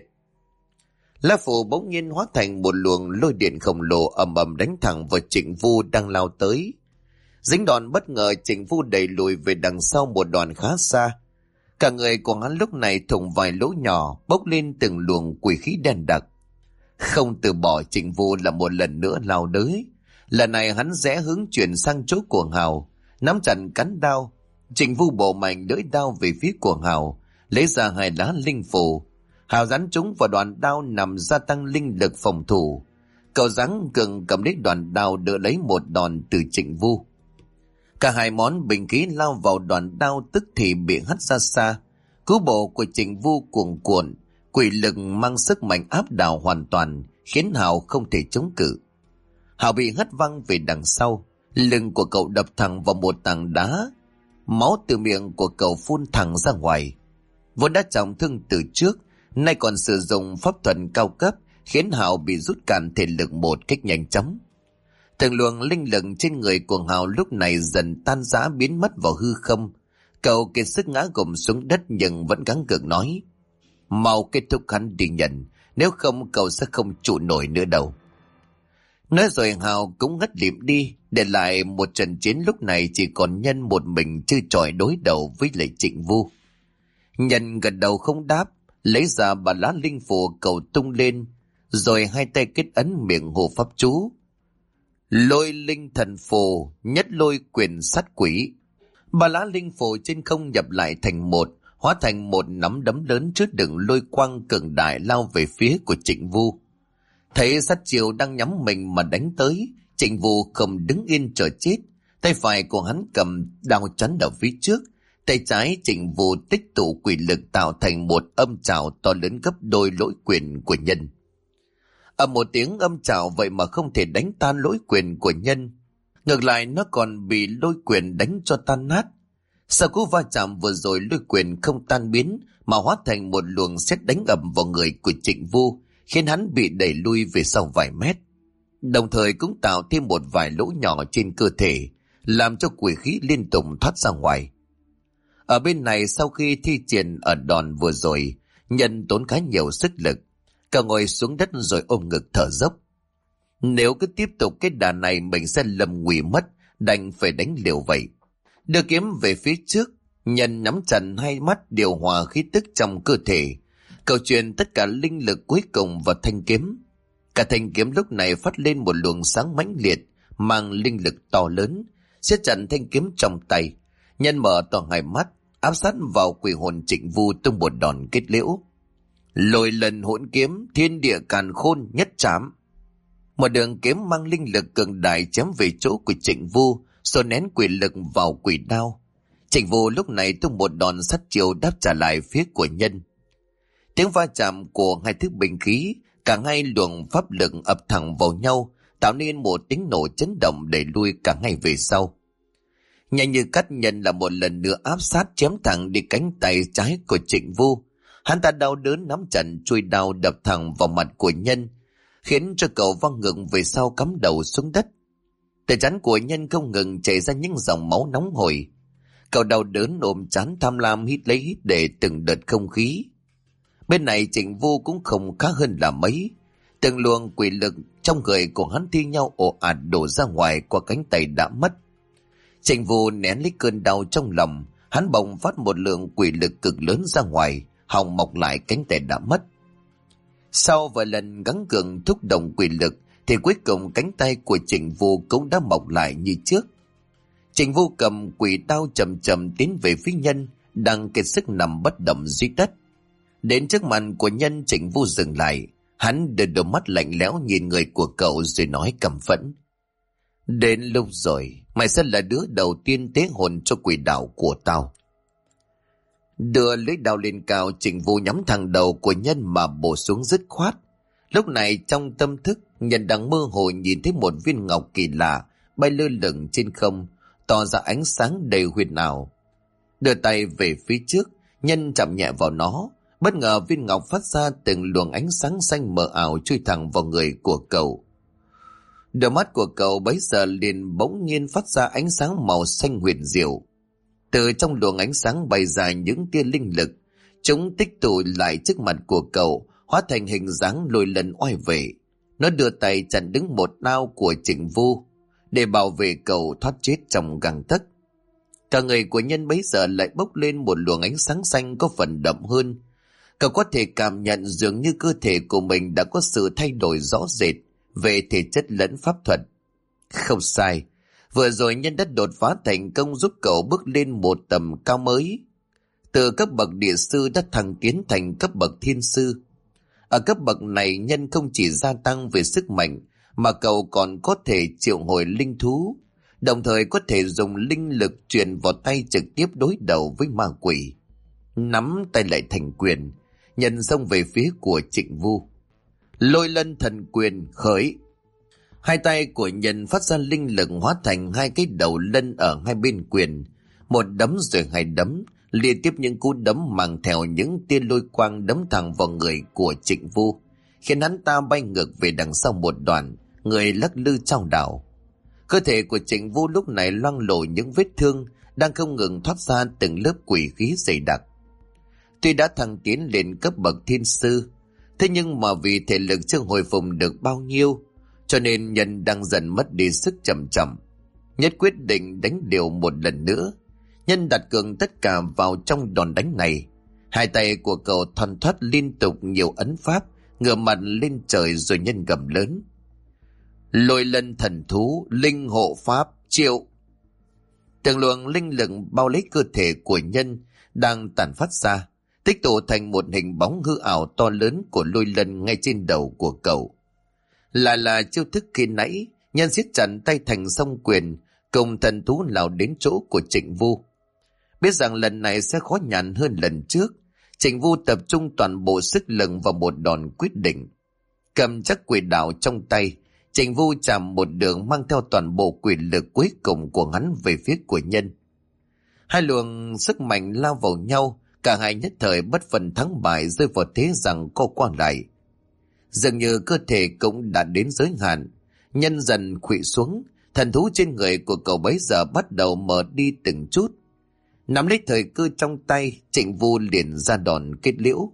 Speaker 1: Lá phù bỗng nhiên hóa thành một luồng lôi điện khổng lồ ầm ầm đánh thẳng vào Trịnh Vu đang lao tới. Dính đòn bất ngờ, Trịnh Vu đẩy lùi về đằng sau một đoạn khá xa. Cả người của hắn lúc này thủng vài lỗ nhỏ, bốc lên từng luồng quỷ khí đen đặc. Không từ bỏ, Trịnh Vu là một lần nữa lao tới. Lần này hắn rẽ hướng chuyển sang chỗ của Hào, nắm chặt cán đao. Trịnh Vu bổ mạnh lưỡi đao về phía của Hào, lấy ra hai lá linh phù. Hào dán chúng vào đoạn đao nằm gia tăng linh lực phòng thủ. Cậu giáng cường cầm lấy đoàn đao đỡ lấy một đòn từ Trịnh Vu. Cả hai món bình khí lao vào đoàn đao, tức thì bị hất ra xa. Cú bộ của Trịnh Vu cuồn cuộn, quỷ lực mang sức mạnh áp đảo hoàn toàn, khiến Hào không thể chống cự. Hào bị hất văng về đằng sau, lưng của cậu đập thẳng vào một tảng đá. Máu từ miệng của cậu phun thẳng ra ngoài. Vốn đã trọng thương từ trước, nay còn sử dụng pháp thuật cao cấp, khiến Hào bị rút cạn thể lực một cách nhanh chóng. Từng luồng linh lực trên người của Hào lúc này dần tan rã, biến mất vào hư không. Cậu kiệt sức ngã gục xuống đất nhưng vẫn gắng gượng nói: "Mau kết thúc hắn đi Nhân, nếu không cậu sẽ không trụ nổi nữa đâu." Nói rồi Hào cũng ngất lịm đi, để lại một trận chiến lúc này chỉ còn Nhân một mình chơi trọi đối đầu với lại Trịnh Vu. Nhân gật đầu không đáp, lấy ra bà lá linh phù cầu tung lên, rồi hai tay kết ấn miệng hồ pháp chú: "Lôi linh thần phù, nhất lôi quyền sát quỷ." Bà lá linh phù trên không nhập lại thành một, hóa thành một nắm đấm lớn chứa đựng lôi quang cường đại lao về phía của Trịnh Vu. Thấy sát chiều đang nhắm mình mà đánh tới, Trịnh Vu không đứng yên chờ chết. Tay phải của hắn cầm đao chắn ở phía trước, tay trái Trịnh Vu tích tụ quỷ lực tạo thành một âm trảo to lớn gấp đôi lỗi quyền của Nhân. Ở một tiếng âm trảo vậy mà không thể đánh tan lỗi quyền của Nhân, ngược lại nó còn bị lôi quyền đánh cho tan nát. Sau cú va chạm vừa rồi, lôi quyền không tan biến mà hóa thành một luồng sét đánh ầm vào người của Trịnh Vu, khiến hắn bị đẩy lui về sau vài mét, đồng thời cũng tạo thêm một vài lỗ nhỏ trên cơ thể, làm cho quỷ khí liên tục thoát ra ngoài. Ở bên này, sau khi thi triển ở đòn vừa rồi, Nhân tốn khá nhiều sức lực, cậu ngồi xuống đất rồi ôm ngực thở dốc. Nếu cứ tiếp tục cái đà này mình sẽ lầm nguy mất, đành phải đánh liều vậy. Đưa kiếm về phía trước, Nhân nắm chặt hai mắt điều hòa khí tức trong cơ thể, cậu truyền tất cả linh lực cuối cùng vào thanh kiếm. Cả thanh kiếm lúc này phát lên một luồng sáng mãnh liệt, mang linh lực to lớn, siết chặt thanh kiếm trong tay. Nhân mở to hai mắt, áp sát vào quỷ hồn Trịnh Vu tung một đòn kết liễu. Lôi lần hỗn kiếm, thiên địa càn khôn nhất trảm. Một đường kiếm mang linh lực cường đại chém về chỗ của Trịnh Vu, rồi nén quỷ lực vào quỷ đao. Trịnh Vu lúc này tung một đòn sát chiêu đáp trả lại phía của Nhân. Tiếng va chạm của hai thứ binh khí, cả hai luồng pháp lực ập thẳng vào nhau, tạo nên một tiếng nổ chấn động đẩy lui cả hai về sau. Nhanh như cắt, Nhân là một lần nữa áp sát chém thẳng đi cánh tay trái của Trịnh Vu. Hắn ta đau đớn nắm chặt chuôi đao đập thẳng vào mặt của Nhân, khiến cho cậu văng ngược về sau, cắm đầu xuống đất. Từ trán của Nhân không ngừng chảy ra những dòng máu nóng hổi. Cậu đau đớn ôm trán tham lam hít lấy hít để từng đợt không khí. Bên này Trịnh Vu cũng không khá hơn là mấy. Từng luồng quỷ lực trong người của hắn thi nhau ồ ạt đổ ra ngoài qua cánh tay đã mất. Trịnh Vu nén lấy cơn đau trong lòng, hắn bỗng phát một lượng quỷ lực cực lớn ra ngoài, hòng mọc lại cánh tay đã mất. Sau vài lần gắng gượng thúc động quỷ lực, thì cuối cùng cánh tay của Trịnh Vu cũng đã mọc lại như trước. Trịnh Vu cầm quỷ đao chậm chậm tiến về phía Nhân đang kiệt sức nằm bất động dưới đất. Đến trước mặt của Nhân, Trịnh Vu dừng lại, hắn đưa đôi mắt lạnh lẽo nhìn người của cậu rồi nói căm phẫn: "Đến lúc rồi, mày sẽ là đứa đầu tiên tế hồn cho quỷ đạo của tao." Đưa lưỡi đao lên cao, Trịnh Vu nhắm thẳng đầu của Nhân mà bổ xuống dứt khoát. Lúc này trong tâm thức, Nhân đang mơ hồ nhìn thấy một viên ngọc kỳ lạ bay lơ lửng trên không, tỏ ra ánh sáng đầy huyền ảo. Đưa tay về phía trước, Nhân chạm nhẹ vào nó, bất ngờ viên ngọc phát ra từng luồng ánh sáng xanh mờ ảo chui thẳng vào người của cậu. Đôi mắt của cậu bấy giờ liền bỗng nhiên phát ra ánh sáng màu xanh huyền diệu. Từ trong luồng ánh sáng bay ra những tia linh lực, chúng tích tụ lại trước mặt của cậu, hóa thành hình dáng lôi lần oai vệ. Nó đưa tay chặn đứng một đao của Trịnh Vu để bảo vệ cậu thoát chết trong gang tấc. Cả người của Nhân bấy giờ lại bốc lên một luồng ánh sáng xanh có phần đậm hơn. Cậu có thể cảm nhận dường như cơ thể của mình đã có sự thay đổi rõ rệt về thể chất lẫn pháp thuật. Không sai, vừa rồi Nhân đã đột phá thành công, giúp cậu bước lên một tầm cao mới. Từ cấp bậc địa sư đã thăng tiến thành cấp bậc thiên sư. Ở cấp bậc này, Nhân không chỉ gia tăng về sức mạnh mà cậu còn có thể triệu hồi linh thú, đồng thời có thể dùng linh lực truyền vào tay trực tiếp đối đầu với ma quỷ. Nắm tay lại thành quyền, Nhân xông về phía của Trịnh Vu. Lôi Lân thần quyền khởi. Hai tay của Nhân phát ra linh lực hóa thành hai cái đầu lân ở hai bên quyền, một đấm rồi hai đấm, liên tiếp những cú đấm mang theo những tia lôi quang đấm thẳng vào người của Trịnh Vu, khiến hắn ta bay ngược về đằng sau một đoạn, người lắc lư chao đảo. Cơ thể của Trịnh Vu lúc này loang lổ những vết thương, đang không ngừng thoát ra từng lớp quỷ khí dày đặc. Tuy đã thăng tiến lên cấp bậc thiên sư, thế nhưng mà vì thể lực chưa hồi phục được bao nhiêu, cho nên Nhân đang dần mất đi sức chậm chậm. Nhất quyết định đánh liều một lần nữa. Nhân đặt cược tất cả vào trong đòn đánh này. Hai tay của cậu thoăn thoắt liên tục nhiều ấn pháp, ngửa mặt lên trời rồi Nhân gầm lớn: Lôi Lân thần thú, linh hộ pháp, triệu! Từng luồng linh lực bao lấy cơ thể của Nhân đang tản phát ra, tích tụ thành một hình bóng hư ảo to lớn của Lôi Lân ngay trên đầu của cậu. Là chiêu thức khi nãy, Nhân siết chặt tay thành song quyền, cùng thần thú lao đến chỗ của Trịnh Vu. Biết rằng lần này sẽ khó nhằn hơn lần trước, Trịnh Vu tập trung toàn bộ sức lực vào một đòn quyết định. Cầm chắc quỷ đạo trong tay, Trịnh Vu chạm một đường mang theo toàn bộ quyền lực cuối cùng của hắn về phía của Nhân. Hai luồng sức mạnh lao vào nhau, cả hai nhất thời bất phân thắng bại, rơi vào thế rằng co qua lại. Dường như cơ thể cũng đã đến giới hạn, Nhân dần khuỵu xuống, thần thú trên người của cậu bấy giờ bắt đầu mở đi từng chút. Nắm lấy thời cơ trong tay, Trịnh Vu liền ra đòn kết liễu.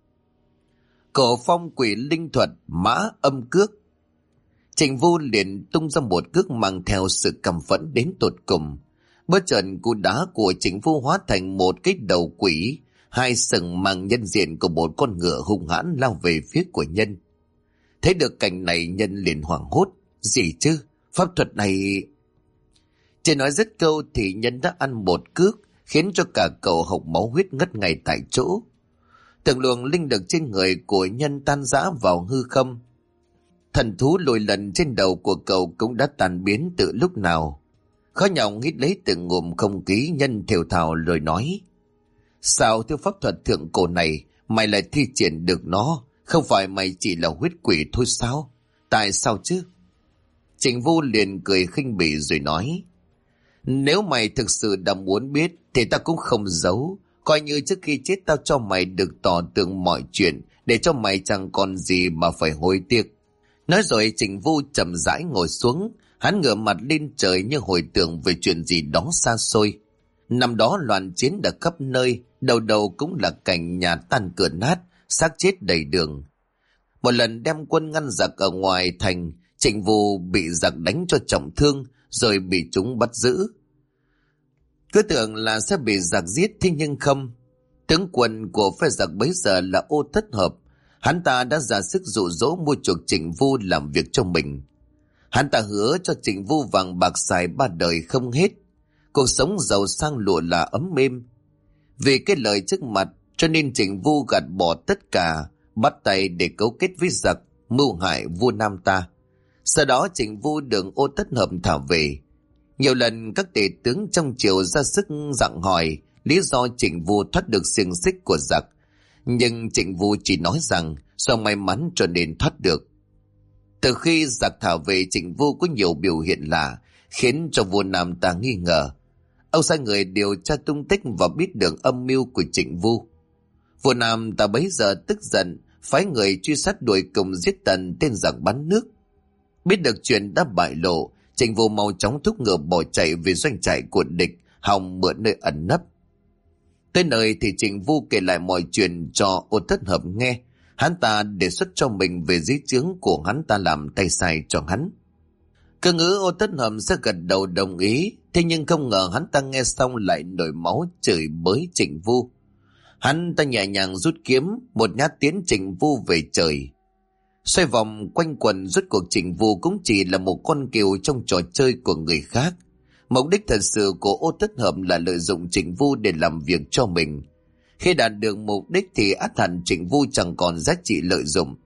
Speaker 1: Cổ phong quỷ linh thuật mã âm cước. Trịnh Vu liền tung ra một cước mang theo sự căm phẫn đến tột cùng. Bất chợt cú đá của Trịnh Vu hóa thành một cái đầu quỷ, hai sừng mang nhân diện của một con ngựa hung hãn lao về phía của Nhân. Thấy được cảnh này, Nhân liền hoảng hốt: Gì chứ? Pháp thuật này... Chỉ nói dứt câu thì Nhân đã ăn một cước, khiến cho cả cậu hộc máu huyết ngất ngay tại chỗ. Từng luồng linh lực trên người của Nhân tan rã vào hư không. Thần thú Lôi Lân trên đầu của cậu cũng đã tan biến từ lúc nào. Khó nhọc hít lấy từng ngụm không khí, Nhân thều thào lời nói: Sao theo pháp thuật thượng cổ này mày lại thi triển được nó? Không phải mày chỉ là huyết quỷ thôi sao? Tại sao chứ? Trịnh Vu liền cười khinh bỉ rồi nói: Nếu mày thực sự đã muốn biết thì ta cũng không giấu. Coi như trước khi chết tao cho mày được tỏ tường mọi chuyện, để cho mày chẳng còn gì mà phải hối tiếc. Nói rồi Trịnh Vu chậm rãi ngồi xuống, hắn ngửa mặt lên trời như hồi tưởng về chuyện gì đó xa xôi. Năm đó loạn chiến đã khắp nơi, đầu đầu cũng là cảnh nhà tan cửa nát, xác chết đầy đường. Một lần đem quân ngăn giặc ở ngoài thành, Trịnh Vu bị giặc đánh cho trọng thương, rồi bị chúng bắt giữ. Cứ tưởng là sẽ bị giặc giết, thế nhưng không. Tướng quân của phe giặc bấy giờ là Ô Thất Hợp. Hắn ta đã ra sức dụ dỗ mua chuộc Trịnh Vu làm việc cho mình. Hắn ta hứa cho Trịnh Vu vàng bạc xài ba đời không hết, cuộc sống giàu sang lụa là ấm êm. Vì cái lời trước mặt cho nên Trịnh Vu gạt bỏ tất cả, bắt tay để cấu kết với giặc, mưu hại vua Nam ta. Sau đó Trịnh Vu được Ô Thất Hợp thả về. Nhiều lần các tể tướng trong triều ra sức dặn hỏi lý do Trịnh Vu thoát được xiềng xích của giặc, nhưng Trịnh Vu chỉ nói rằng do may mắn cho nên thoát được. Từ khi giặc thả về, Trịnh Vu có nhiều biểu hiện lạ, khiến cho vua Nam ta nghi ngờ. Ông sai người điều tra tung tích và biết được âm mưu của Trịnh Vu. Vua Nam ta bấy giờ tức giận, phái người truy sát đuổi cùng giết tận tên giặc bán nước. Biết được chuyện đã bại lộ, Trịnh Vu mau chóng thúc ngựa bỏ chạy về doanh trại của địch, hòng mượn nơi ẩn nấp. Tới nơi thì Trịnh Vu kể lại mọi chuyện cho Ô Thất Hợp nghe. Hắn ta đề xuất cho mình về dưới trướng của hắn ta làm tay sai cho hắn. Cơ ngữ Ô Thất Hợp sẽ gật đầu đồng ý, thế nhưng không ngờ hắn ta nghe xong lại nổi máu chửi bới Trịnh Vu. Hắn ta nhẹ nhàng rút kiếm, một nhát tiến Trịnh Vu về trời. Xoay vòng quanh quần, rốt cuộc Trịnh Vu cũng chỉ là một con cừu trong trò chơi của người khác. Mục đích thật sự của Ô Thất Hợp là lợi dụng Trịnh Vu để làm việc cho mình. Khi đạt được mục đích thì ắt hẳn Trịnh Vu chẳng còn giá trị lợi dụng.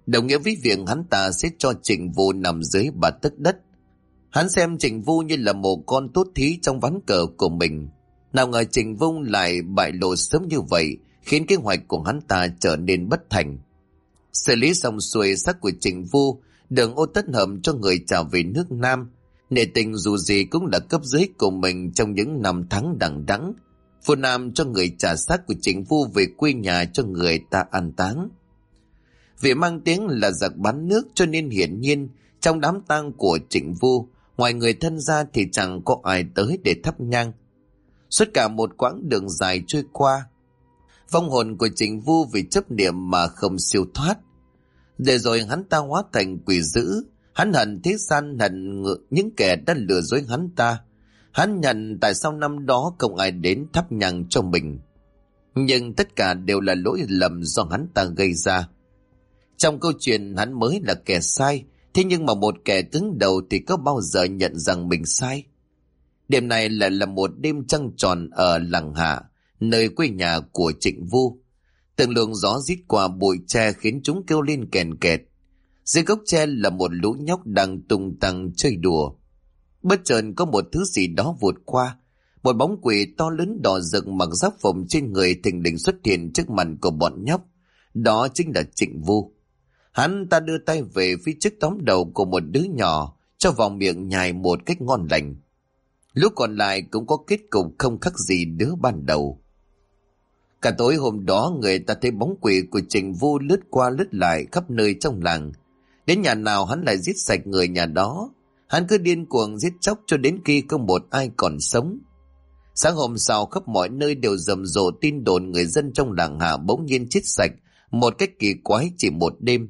Speaker 1: đồng nghĩa với việc hắn ta sẽ cho Trịnh Vô nằm dưới 3 tấc đất. Hắn xem Trịnh Vô như là một con tốt thí trong ván cờ của mình. Nào ngờ Trịnh Vô lại bại lộ sớm như vậy, khiến kế hoạch của hắn ta trở nên bất thành. Xử lý xong xuôi xác của Trịnh Vô, Đường Ô tất hầm cho người trả về nước Nam. Nể tình dù gì cũng là cấp dưới của mình trong những năm tháng đằng đẵng. Vua Nam cho người trả xác của Trịnh Vô về quê nhà cho người ta an táng. Vì mang tiếng là giặc bán nước cho nên hiển nhiên trong đám tang của Trịnh Vô, ngoài người thân ra thì chẳng có ai tới để thắp nhang. Suốt cả một quãng đường dài trôi qua, vong hồn của Trịnh Vô vì chấp niệm mà không siêu thoát. Để rồi hắn ta hóa thành quỷ dữ. Hắn hận thế gian, hận những kẻ đã lừa dối hắn ta. Hắn nhận tại sao năm đó không ai đến thắp nhang cho mình. Nhưng tất cả đều là lỗi lầm do hắn ta gây ra. Trong câu chuyện hắn mới là kẻ sai, thế nhưng mà một kẻ cứng đầu thì có bao giờ nhận rằng mình sai. Đêm này lại là một đêm trăng tròn ở Lăng Hạ, nơi quê nhà của Trịnh Vô. Từng luồng gió rít qua bụi tre khiến chúng kêu lên kèn kẹt. Dưới gốc tre là một lũ nhóc đang tung tăng chơi đùa. Bất chợt có một thứ gì đó vụt qua. Một bóng quỷ to lớn đỏ rực mặc giáp phồng trên người thình lình xuất hiện trước mặt của bọn nhóc. Đó chính là Trịnh Vô. Hắn ta đưa tay về phía trước tóm đầu của một đứa nhỏ, cho vào miệng nhai một cách ngon lành. Lúc còn lại cũng có kết cục không khác gì đứa ban đầu. Cả tối hôm đó người ta thấy bóng quỷ của Trịnh Vô lướt qua lướt lại khắp nơi trong làng. Đến nhà nào hắn lại giết sạch người nhà đó. Hắn cứ điên cuồng giết chóc cho đến khi không một ai còn sống. Sáng hôm sau khắp mọi nơi đều rầm rộ tin đồn người dân trong làng Hạ bỗng nhiên chết sạch một cách kỳ quái chỉ một đêm.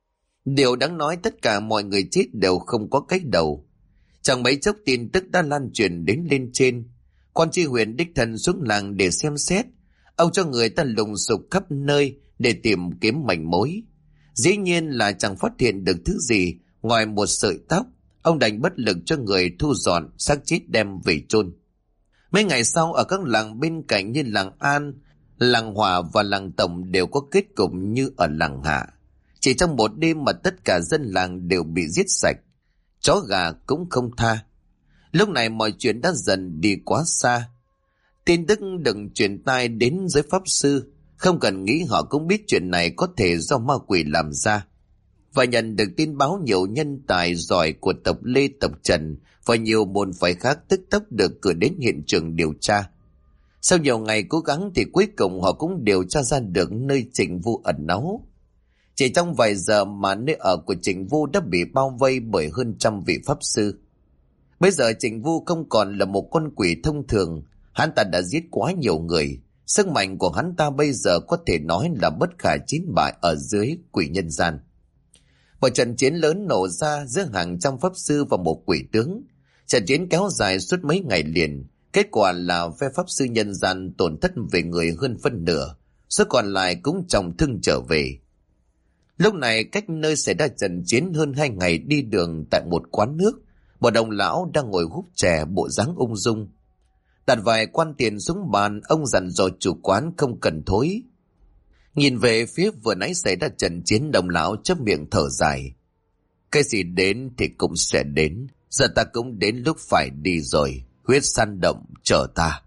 Speaker 1: Điều đáng nói tất cả mọi người chết đều không có cái đầu. Chẳng mấy chốc tin tức đã lan truyền đến lên trên. Quan tri huyện đích thân xuống làng để xem xét. Ông cho người ta lùng sục khắp nơi để tìm kiếm manh mối. Dĩ nhiên là chẳng phát hiện được thứ gì ngoài một sợi tóc. Ông đành bất lực cho người thu dọn xác chết đem về chôn. Mấy ngày sau ở các làng bên cạnh như làng An, làng Hòa và làng Tổng đều có kết cục như ở làng Hạ. Chỉ trong một đêm mà tất cả dân làng đều bị giết sạch. Chó gà cũng không tha. Lúc này mọi chuyện đã dần đi quá xa. Tin tức đừng truyền tai đến giới pháp sư. Không cần nghĩ họ cũng biết chuyện này có thể do ma quỷ làm ra. Và nhận được tin báo nhiều nhân tài giỏi của tộc Lê, tộc Trần và nhiều môn phái khác tức tốc được cử đến hiện trường điều tra. Sau nhiều ngày cố gắng thì cuối cùng họ cũng điều tra ra được nơi Trịnh Vô ẩn náu. Chỉ trong vài giờ mà nơi ở của Trịnh Vô đã bị bao vây bởi hơn 100 vị pháp sư. Bây giờ Trịnh Vô không còn là một con quỷ thông thường. Hắn ta đã giết quá nhiều người. Sức mạnh của hắn ta bây giờ có thể nói là bất khả chiến bại ở dưới quỷ nhân gian. Một trận chiến lớn nổ ra giữa hàng trăm pháp sư và một quỷ tướng. Trận chiến kéo dài suốt mấy ngày liền. Kết quả là phe pháp sư nhân gian tổn thất về người hơn phân nửa. Số còn lại cũng trọng thương trở về. Lúc này cách nơi xảy ra trận chiến hơn 2 ngày đi đường tại một quán nước. Một ông lão đang ngồi húp chè bộ dáng ung dung. Đặt vài quan tiền xuống bàn, ông dặn dò chủ quán không cần thối. Nhìn về phía vừa nãy xảy ra trận chiến, đồng lão chớp miệng thở dài. Cái gì đến thì cũng sẽ đến. Giờ ta cũng đến lúc phải đi rồi. Huyết săn động chờ ta.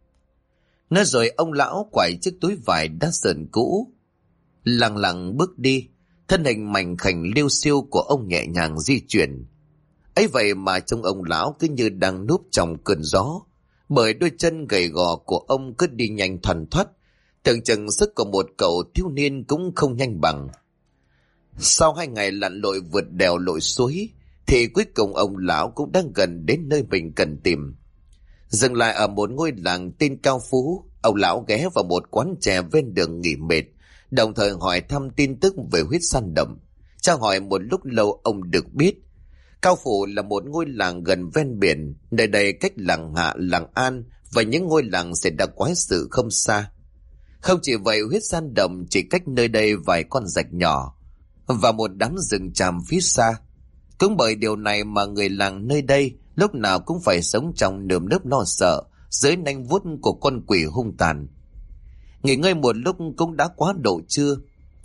Speaker 1: Nói rồi ông lão quải chiếc túi vải đã sờn cũ, lặng lặng bước đi. Thân hình mảnh khảnh liêu xiêu của ông nhẹ nhàng di chuyển. Ấy vậy mà trông ông lão cứ như đang núp trong cơn gió. Bởi đôi chân gầy gò của ông cứ đi nhanh thoăn thoắt. Tưởng chừng sức của một cậu thiếu niên cũng không nhanh bằng. Sau 2 ngày lặn lội vượt đèo lội suối, thì cuối cùng ông lão cũng đang gần đến nơi mình cần tìm. Dừng lại ở một ngôi làng tên Cao Phú, ông lão ghé vào một quán chè ven đường nghỉ mệt, đồng thời hỏi thăm tin tức về huyết săn động. Tra hỏi một lúc lâu ông được biết, Cao Phú là một ngôi làng gần ven biển, nơi đây cách làng Hạ, làng An và những ngôi làng xảy ra quái sự không xa. Không chỉ vậy, huyết săn động chỉ cách nơi đây vài con rạch nhỏ và một đám rừng tràm phía xa. Cũng bởi điều này mà người làng nơi đây lúc nào cũng phải sống trong nơm nớp lo sợ dưới nanh vuốt của con quỷ hung tàn. Nghỉ ngơi một lúc cũng đã quá độ trưa.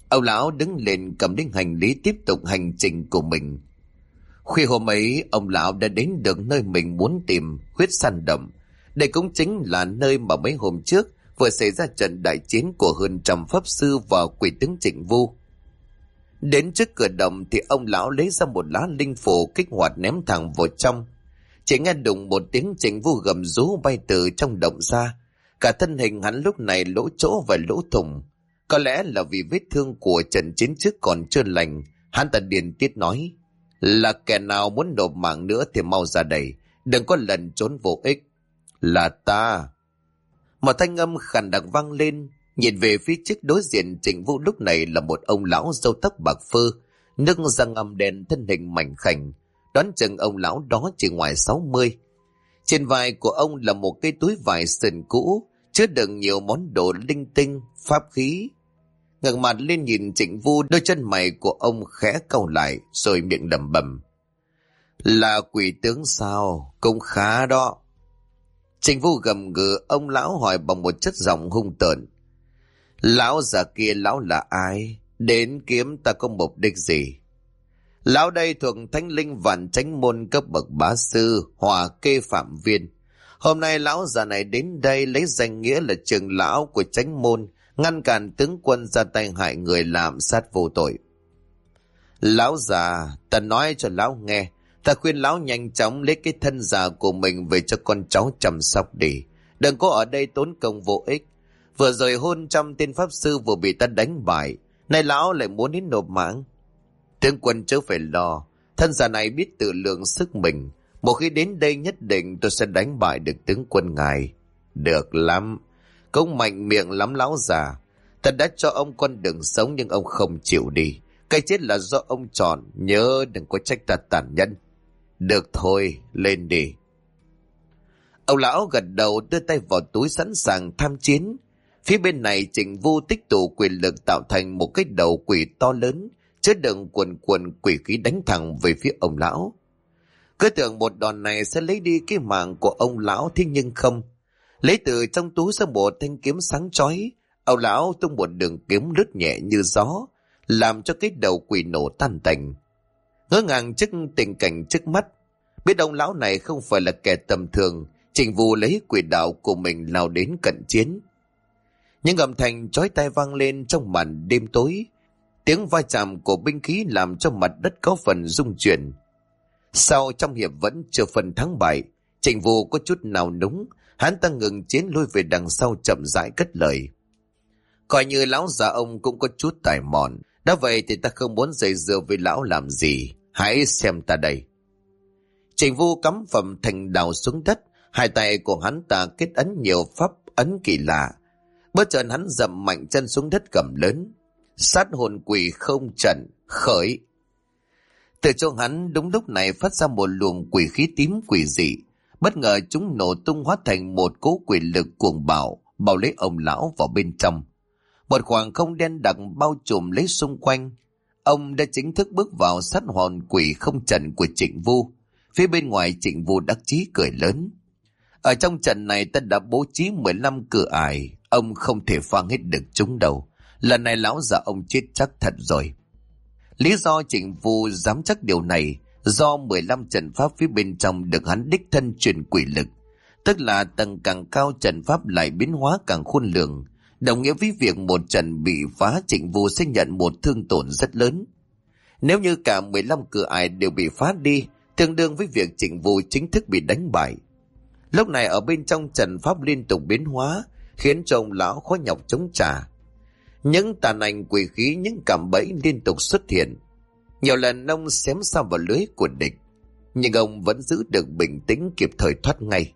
Speaker 1: Ông lão đứng lên cầm đến hành lý tiếp tục hành trình của mình. Khuya hôm ấy, ông lão đã đến được nơi mình muốn tìm, Huyết Săn Động. Đây cũng chính là nơi mà mấy hôm trước vừa xảy ra trận đại chiến của hơn trăm pháp sư và quỷ tướng Trịnh Vu. Đến trước cửa động thì ông lão lấy ra một lá linh phù kích hoạt ném thẳng vào trong. Chỉ nghe đùng một tiếng, Trịnh Vu gầm rú bay từ trong động ra. Cả thân hình hắn lúc này lỗ chỗ và lỗ thủng. Có lẽ là vì vết thương của trận chiến trước còn chưa lành, hắn ta điên tiết nói: là kẻ nào muốn nộp mạng nữa thì mau ra đây, đừng có lần trốn vô ích. Là ta. Một thanh âm khàn đặc vang lên. Nhìn về phía trước đối diện Trịnh Vũ lúc này là một ông lão râu tóc bạc phơ, nước da ngăm đen, thân hình mảnh khảnh. Đoán chừng ông lão đó chỉ ngoài 60. Trên vai của ông là một cái túi vải sần cũ, chứa đựng nhiều món đồ linh tinh, pháp khí. Ngẩng mặt lên nhìn Trịnh Vu, đôi chân mày của ông khẽ cau lại rồi miệng lẩm bẩm: là quỷ tướng sao? Cũng khá đó. Trịnh Vu gầm gừ, ông lão hỏi bằng một chất giọng hung tợn: lão già kia, lão là ai? Đến kiếm ta có mục đích gì? Lão đây thuộc Thánh Linh Vạn Chánh Môn cấp bậc bá sư, Hỏa Kê Phạm Viên. Hôm nay lão già này đến đây lấy danh nghĩa là trưởng lão của Chánh Môn, ngăn cản tướng quân ra tay hại người, làm sát vô tội. Lão già, ta nói cho lão nghe, ta khuyên lão nhanh chóng lấy cái thân già của mình về cho con cháu chăm sóc đi, đừng có ở đây tốn công vô ích. Vừa rồi hơn trăm tên pháp sư vừa bị ta đánh bại, nay lão lại muốn đến nộp mạng. Tướng quân chớ phải lo, thân già này biết tự lượng sức mình, một khi đến đây nhất định tôi sẽ đánh bại được tướng quân ngài. Được lắm, cũng mạnh miệng lắm lão già. Ta đã cho ông con đường sống nhưng ông không chịu đi, cái chết là do ông chọn, nhớ đừng có trách ta tàn nhẫn. Được thôi, lên đi. Ông lão gật đầu, đưa tay vào túi sẵn sàng tham chiến. Phía bên này Trịnh Vu tích tụ quyền lực tạo thành một cái đầu quỷ to lớn, chứa đựng cuồn cuộn quỷ khí đánh thẳng về phía ông lão. Cứ tưởng một đòn này sẽ lấy đi cái mạng của ông lão, thế nhưng không. Lấy từ trong túi ra một thanh kiếm sáng chói, ông lão tung một đường kiếm lướt nhẹ như gió, làm cho cái đầu quỷ nổ tan tành. Ngỡ ngàng trước tình cảnh trước mắt, biết ông lão này không phải là kẻ tầm thường, Trịnh Vu lấy quỷ đạo của mình lao đến cận chiến. Những âm thanh chói tai vang lên trong màn đêm tối, tiếng va chạm của binh khí làm cho mặt đất có phần rung chuyển. Sau trong hiệp vẫn chưa phần thắng bại, Trịnh Vu có chút nào núng, hắn ta ngừng chiến lui về đằng sau chậm rãi cất lời: coi như lão già ông cũng có chút tài mọn, đã vậy thì ta không muốn dây dưa với lão làm gì, hãy xem ta đây. Trịnh Vu cắm phẩm thành đào xuống đất, hai tay của hắn ta kết ấn nhiều pháp ấn kỳ lạ. Bất chợt hắn dậm mạnh chân xuống đất gầm lớn: sát hồn quỷ không trận, khởi. Từ chỗ hắn đúng lúc này phát ra một luồng quỷ khí tím quỷ dị, bất ngờ chúng nổ tung hóa thành một cỗ quỷ lực cuồng bạo, bao lấy ông lão vào bên trong. Một khoảng không đen đặc bao trùm lấy xung quanh. Ông đã chính thức bước vào sát hồn quỷ không trận của Trịnh Vu. Phía bên ngoài Trịnh Vu đắc chí cười lớn: ở trong trận này ta đã bố trí 15 cửa ải, ông không thể phá hết được chúng đâu. Lần này lão già ông chết chắc thật rồi. Lý do Trịnh Vu dám chắc điều này, do 15 trận pháp phía bên trong được hắn đích thân truyền quỷ lực, tức là tầng càng cao trận pháp lại biến hóa càng khôn lường, đồng nghĩa với việc một trận bị phá Trịnh Vu sẽ nhận một thương tổn rất lớn. Nếu như cả 15 cửa ải đều bị phá đi, tương đương với việc Trịnh Vu chính thức bị đánh bại. Lúc này ở bên trong trận pháp liên tục biến hóa, khiến cho ông lão khó nhọc chống trả. Những tàn ảnh quỷ khí, những cạm bẫy liên tục xuất hiện. Nhiều lần ông xém sao vào lưới của địch, nhưng ông vẫn giữ được bình tĩnh, kịp thời thoát ngay.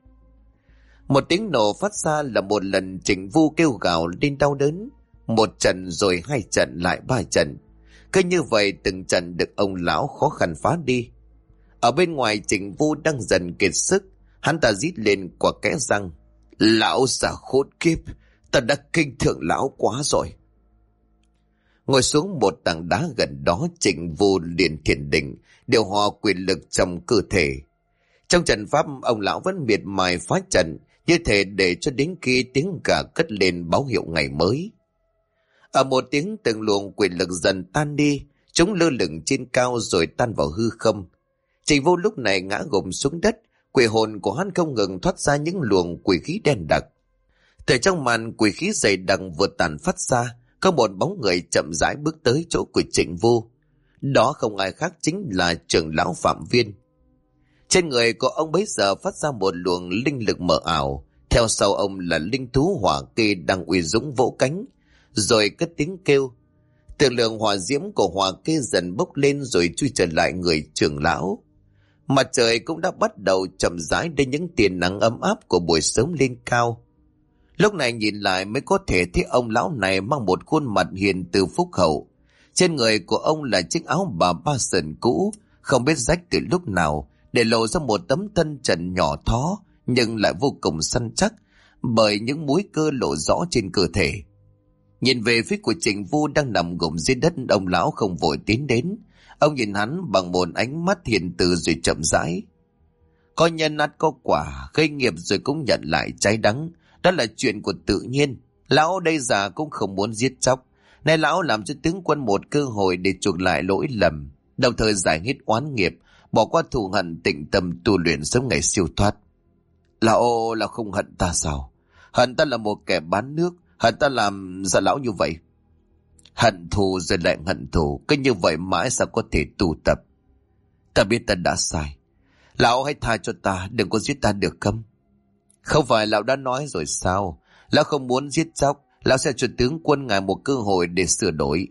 Speaker 1: Một tiếng nổ phát ra là một lần Trịnh Vu kêu gào lên đau đớn. Một trận rồi hai trận lại ba trận. Cứ như vậy từng trận được ông lão khó khăn phá đi. Ở bên ngoài Trịnh Vu đang dần kiệt sức, hắn ta rít lên qua kẽ răng: lão già khốn kiếp, ta đã kinh thường lão quá rồi. Ngồi xuống một tảng đá gần đó, Trịnh Vu liền thiền định, điều hòa quyền lực trong cơ thể. Trong trận pháp, ông lão vẫn miệt mài phá trận, như thể để cho đến khi tiếng gà cất lên báo hiệu ngày mới. Ở một tiếng, từng luồng quỷ lực dần tan đi, chúng lơ lửng trên cao rồi tan vào hư không. Trịnh Vô lúc này ngã gục xuống đất, quỷ hồn của hắn không ngừng thoát ra những luồng quỷ khí đen đặc. Từ trong màn quỷ khí dày đặc vừa tàn phát ra, có một bóng người chậm rãi bước tới chỗ của Trịnh Vô. Đó không ai khác chính là trưởng lão Phạm Viên. Trên người của ông bấy giờ phát ra một luồng linh lực mờ ảo, theo sau ông là linh thú hỏa kê đang uy dũng vỗ cánh, rồi cất tiếng kêu. Từ lượng hỏa diễm của hỏa kê dần bốc lên rồi chui trở lại người trưởng lão. Mặt trời cũng đã bắt đầu chậm rãi đến những tia nắng ấm áp của buổi sớm lên cao. Lúc này nhìn lại mới có thể thấy ông lão này mang một khuôn mặt hiền từ phúc hậu. Trên người của ông là chiếc áo bà ba sườn cũ, không biết rách từ lúc nào, để lộ ra một tấm thân trần nhỏ thó nhưng lại vô cùng săn chắc bởi những múi cơ lộ rõ trên cơ thể. Nhìn về phía của Trịnh Vô đang nằm gục dưới đất, ông lão không vội tiến đến. Ông nhìn hắn bằng một ánh mắt hiền từ rồi chậm rãi. Có nhân ắt có quả, gây nghiệp rồi cũng nhận lại trái đắng. Đó là chuyện của tự nhiên. Lão đây già cũng không muốn giết chóc. Nay lão làm cho tướng quân một cơ hội để chuộc lại lỗi lầm, đồng thời giải hết oán nghiệp, bỏ qua thù hận, tịnh tâm tu luyện sớm ngày siêu thoát. Lão là không hận ta sao? Hận ta là một kẻ bán nước, hận ta làm ra lão như vậy. Hận thù rồi lại hận thù, cứ như vậy mãi sao có thể tu tập. Ta biết ta đã sai. Lão hãy tha cho ta, đừng có giết ta được không? Không phải lão đã nói rồi sao? Lão không muốn giết chóc, lão sẽ cho tướng quân ngài một cơ hội để sửa đổi.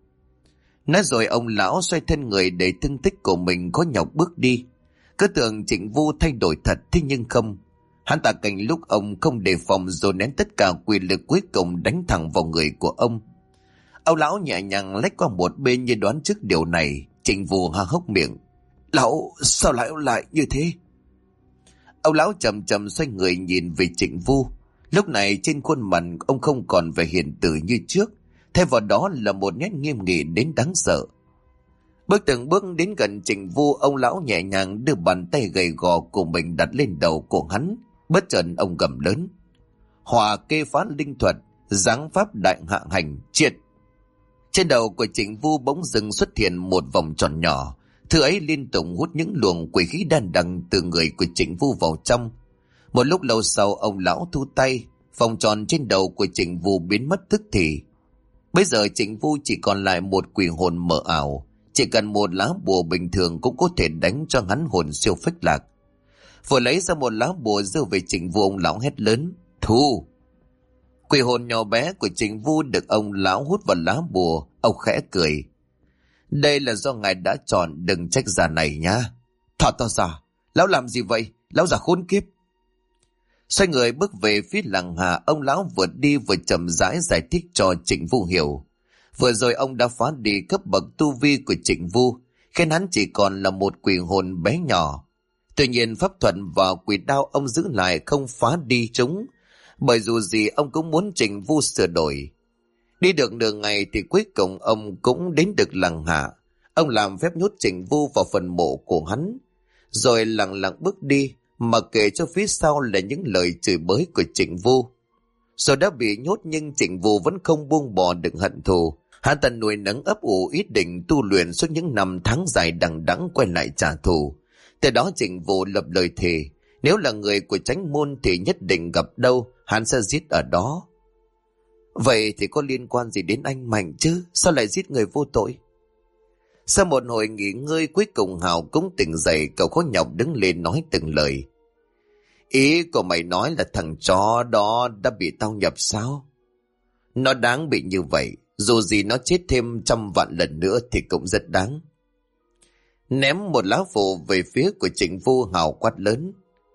Speaker 1: Nói rồi ông lão xoay thân người để thương tích của mình có nhọc bước đi. Cứ tưởng Trịnh Vô thay đổi thật, thế nhưng không. Hắn ta cảnh lúc ông không đề phòng rồi nén tất cả quyền lực cuối cùng đánh thẳng vào người của ông. Ông lão nhẹ nhàng lách qua một bên như đoán trước điều này. Trịnh Vô há hốc miệng. Lão, sao lại như thế? Ông lão chậm chậm xoay người nhìn về Trịnh Vô. Lúc này trên khuôn mặt ông không còn vẻ hiền từ như trước, thay vào đó là một nét nghiêm nghị đến đáng sợ. Bước từng bước đến gần Trịnh Vô, ông lão nhẹ nhàng đưa bàn tay gầy gò của mình đặt lên đầu của hắn. Bất chợt ông gầm lớn. Hỏa kê phá linh thuật, giáng pháp đại hạ hành, triệt. Trên đầu của Trịnh Vô bỗng dưng xuất hiện một vòng tròn nhỏ. Thứ ấy liên tục hút những luồng quỷ khí đan đằng từ người của Trịnh Vô vào trong. Một lúc lâu sau ông lão thu tay, vòng tròn trên đầu của Trịnh Vô biến mất tức thì. Bây giờ Trịnh Vô chỉ còn lại một quỷ hồn mờ ảo, chỉ cần một lá bùa bình thường cũng có thể đánh cho hắn hồn siêu phách lạc. Vừa lấy ra một lá bùa giơ về Trịnh Vô, ông lão hét lớn, thu. Quỷ hồn nhỏ bé của Trịnh Vô được ông lão hút vào lá bùa, ông khẽ cười. Đây là do ngài đã chọn, đừng trách già này nhá. Thả ta ra, lão làm gì vậy, lão già khốn kiếp. Xoay người bước về phía làng Hà, ông lão vừa đi vừa chậm rãi giải thích cho Trịnh Vô hiểu. Vừa rồi ông đã phá đi cấp bậc tu vi của Trịnh Vô, khiến hắn chỉ còn là một quỷ hồn bé nhỏ. Tuy nhiên pháp thuật và quỷ đao ông giữ lại không phá đi chúng, bởi dù gì ông cũng muốn Trịnh Vô sửa đổi. Đi được nửa ngày thì cuối cùng ông cũng đến được làng Hà. Ông làm phép nhốt Trịnh Vô vào phần mộ của hắn, rồi lặng lặng bước đi, mà kể cho phía sau là những lời chửi bới của Trịnh Vô. Rồi đã bị nhốt nhưng Trịnh Vô vẫn không buông bỏ được hận thù. Hắn ta nuôi nấng ấp ủ ý định tu luyện suốt những năm tháng dài đằng đẵng quay lại trả thù. Từ đó Trịnh Vô lập lời thề, nếu là người của Chánh môn thì nhất định gặp đâu hắn sẽ giết ở đó. Vậy thì có liên quan gì đến anh Mạnh chứ? Sao lại giết người vô tội? Sau một hồi nghỉ ngơi, cuối cùng Hào cũng tỉnh dậy, cậu khó nhọc đứng lên nói từng lời. Ý của mày nói là thằng chó đó đã bị tao nhập sao? Nó đáng bị như vậy, dù gì nó chết thêm 100 vạn lần nữa thì cũng rất đáng. Ném một lá phù về phía của Trịnh Vô, Hào quát lớn.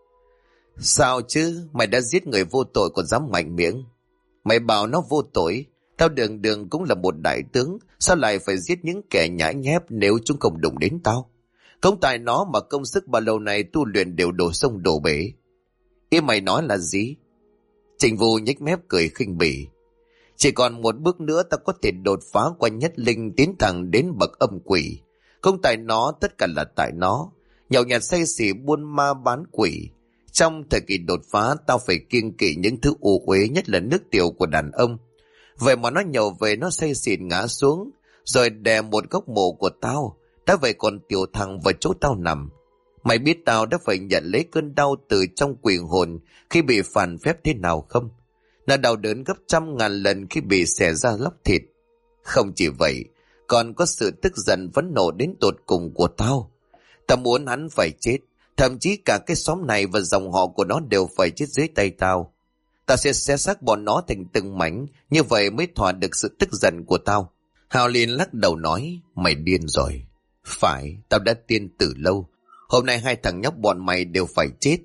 Speaker 1: Sao chứ, mày đã giết người vô tội còn dám mạnh miệng? Mày bảo nó vô tội, tao đường đường cũng là một đại tướng, sao lại phải giết những kẻ nhãi nhép nếu chúng không đụng đến tao? Không tại nó mà công sức bao lâu này tu luyện đều đổ sông đổ bể. Ý mày nói là gì? Trịnh Vô nhếch mép cười khinh bỉ. Chỉ còn một bước nữa ta có thể đột phá qua nhất linh tiến thẳng đến bậc âm quỷ. Không tại nó, tất cả là tại nó. Nhậu nhạt say xỉ buôn ma bán quỷ. Trong thời kỳ đột phá tao phải kiêng kỵ những thứ ô uế, nhất là nước tiểu của đàn ông. Vậy mà nó nhậu về nó say xỉn ngã xuống, rồi đè một góc mộ của tao. Đã vậy còn tiểu thằng vào chỗ tao nằm. Mày biết tao đã phải nhận lấy cơn đau từ trong quỷ hồn khi bị phản phép thế nào không? Nó đau đớn gấp 100.000 lần khi bị xẻ ra lóc thịt. Không chỉ vậy, còn có sự tức giận phẫn nộ đến tột cùng của tao. Tao muốn hắn phải chết, thậm chí cả cái xóm này và dòng họ của nó đều phải chết dưới tay tao. Tao sẽ xé xác bọn nó thành từng mảnh, như vậy mới thỏa được sự tức giận của tao. Hào liền lắc đầu nói, mày điên rồi. Phải, tao đã tiên từ lâu. Hôm nay hai thằng nhóc bọn mày đều phải chết.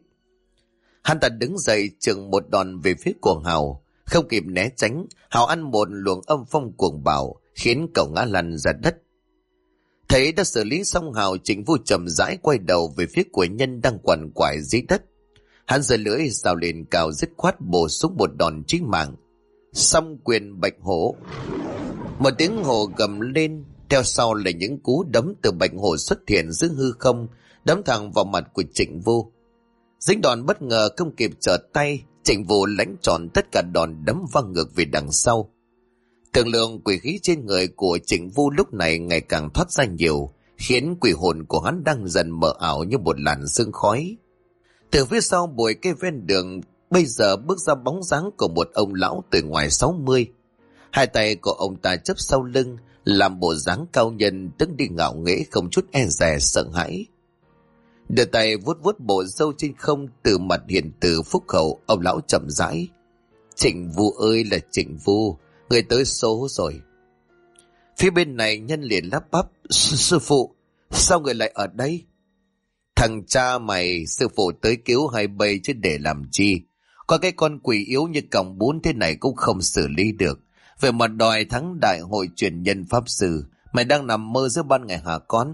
Speaker 1: Hắn ta đứng dậy chừng một đòn về phía của Hào. Không kịp né tránh, Hào ăn một luồng âm phong cuồng bạo, khiến cậu ngã lăn ra đất. Thấy đã xử lý xong Hào, Trịnh Vô chậm rãi quay đầu về phía của nhân đang quằn quại dưới đất. Hắn giơ lưỡi rào lên cao dứt khoát bổ sung một đòn chí mạng. Song quyền bạch hổ. Một tiếng hổ gầm lên, theo sau là những cú đấm từ bạch hổ xuất hiện giữa hư không, đấm thẳng vào mặt của Trịnh Vô. Dính đòn bất ngờ không kịp trở tay, Trịnh Vô lãnh trọn tất cả đòn đấm văng ngược về đằng sau. Cường lượng quỷ khí trên người của Trịnh Vô lúc này ngày càng thoát ra nhiều, khiến quỷ hồn của hắn đang dần mờ ảo như một làn sương khói. Từ phía sau bụi cây ven đường bây giờ bước ra bóng dáng của một ông lão tuổi ngoài 60. Hai tay của ông ta chấp sau lưng, làm bộ dáng cao nhân đứng đi ngạo nghễ không chút e dè sợ hãi. Đưa tay vuốt vuốt bộ râu trên không, từ mặt hiền từ phúc hậu, ông lão chậm rãi. Trịnh Vu ơi là Trịnh Vu, người tới số rồi. Phía bên này nhân liền lắp bắp, sư phụ, sao người lại ở đây? Thằng cha mày, sư phụ tới cứu hai bầy chứ để làm chi? Có cái con quỷ yếu như còng bún thế này cũng không xử lý được. Về mà đòi thắng đại hội truyền nhân pháp sư, mày đang nằm mơ giữa ban ngày hả con?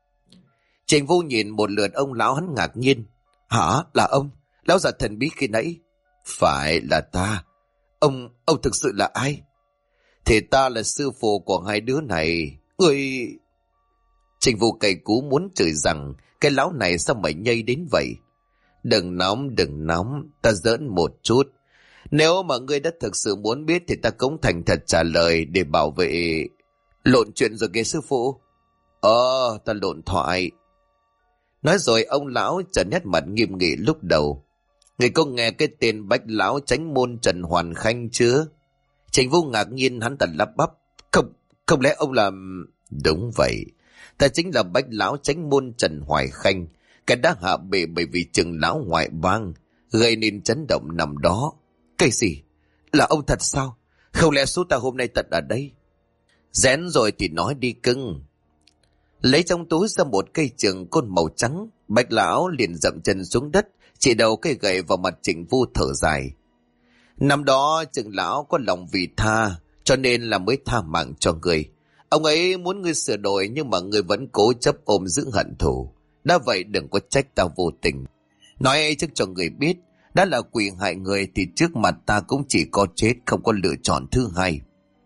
Speaker 1: Trịnh Vô nhìn một lượt ông lão, hắn ngạc nhiên. Hả? Là ông? Lão già thần bí khi nãy? Phải là ta. Ông thực sự là ai? Thì ta là sư phụ của hai đứa này. Người... Trịnh Vô cay cú muốn chửi rằng cái lão này sao mày nhây đến vậy? Đừng nóng, ta giỡn một chút. Nếu mà ngươi đã thực sự muốn biết thì ta cũng thành thật trả lời để bảo vệ. Lộn chuyện rồi kìa sư phụ. Ta lộn thoại. Nói rồi ông lão trở nét mặt nghiêm nghị lúc đầu. Người có nghe cái tên Bách Lão Chánh Môn Trần Hoàn Khanh chưa? Trịnh Vô ngạc nhiên, hắn ta lắp bắp. Không lẽ ông là... Đúng vậy, ta chính là Bách Lão Chánh Môn Trần Hoài Khanh, cái đã hạ bệ bởi vì Trừng lão ngoại bang, gây nên chấn động nằm đó. Cái gì? Là ông thật sao? Không lẽ số ta hôm nay tận ở đây? Rén rồi thì nói đi cưng. Lấy trong túi ra một cây trường côn màu trắng, Bách Lão liền dậm chân xuống đất, chỉ đầu cây gậy vào mặt Trịnh Vô thở dài. Năm đó Trừng lão có lòng vị tha, cho nên là mới tha mạng cho người. Ông ấy muốn ngươi sửa đổi, nhưng mà ngươi vẫn cố chấp ôm giữ hận thù. Đã vậy đừng có trách ta vô tình. Nói trước cho người biết, đã là quỷ hại người thì trước mặt ta cũng chỉ có chết, không có lựa chọn thứ hai.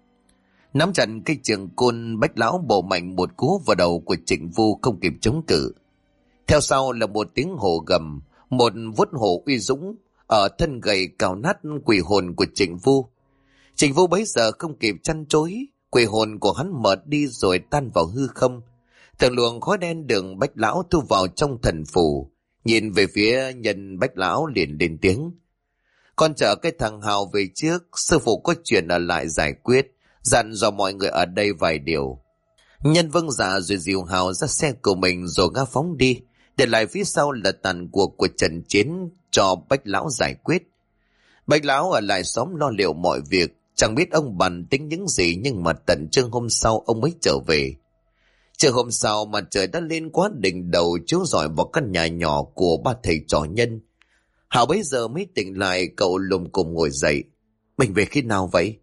Speaker 1: Nắm chặt cây trường côn, Bách Lão bổ mạnh một cú vào đầu của Trịnh Vô không kịp chống cự. Theo sau là một tiếng hổ gầm, một vuốt hổ uy dũng ở thân gậy cào nát quỷ hồn của Trịnh Vô. Trịnh Vô bấy giờ không kịp chăn chối, quỷ hồn của hắn mở đi rồi tan vào hư không. Từng luồng khói đen đường Bách Lão thu vào trong thần phù. Nhìn về phía nhân, Bách Lão liền lên tiếng. Con chở cái thằng Hào về trước, sư phụ có chuyện ở lại giải quyết, dặn dò mọi người ở đây vài điều. Nhân vâng dạ rồi dìu Hào ra xe của mình rồi ngã phóng đi, để lại phía sau là tàn cuộc của trận chiến cho Bách Lão giải quyết. Bách Lão ở lại xóm lo liệu mọi việc, chẳng biết ông bàn tính những gì, nhưng mà tận trưa hôm sau ông mới trở về. Trưa hôm sau mà trời đã lên quá đỉnh đầu, chiếu rọi vào căn nhà nhỏ của ba thầy trò Nhân. Hào bấy giờ mới tỉnh lại, cậu lùm cùm ngồi dậy. Mình về khi nào vậy?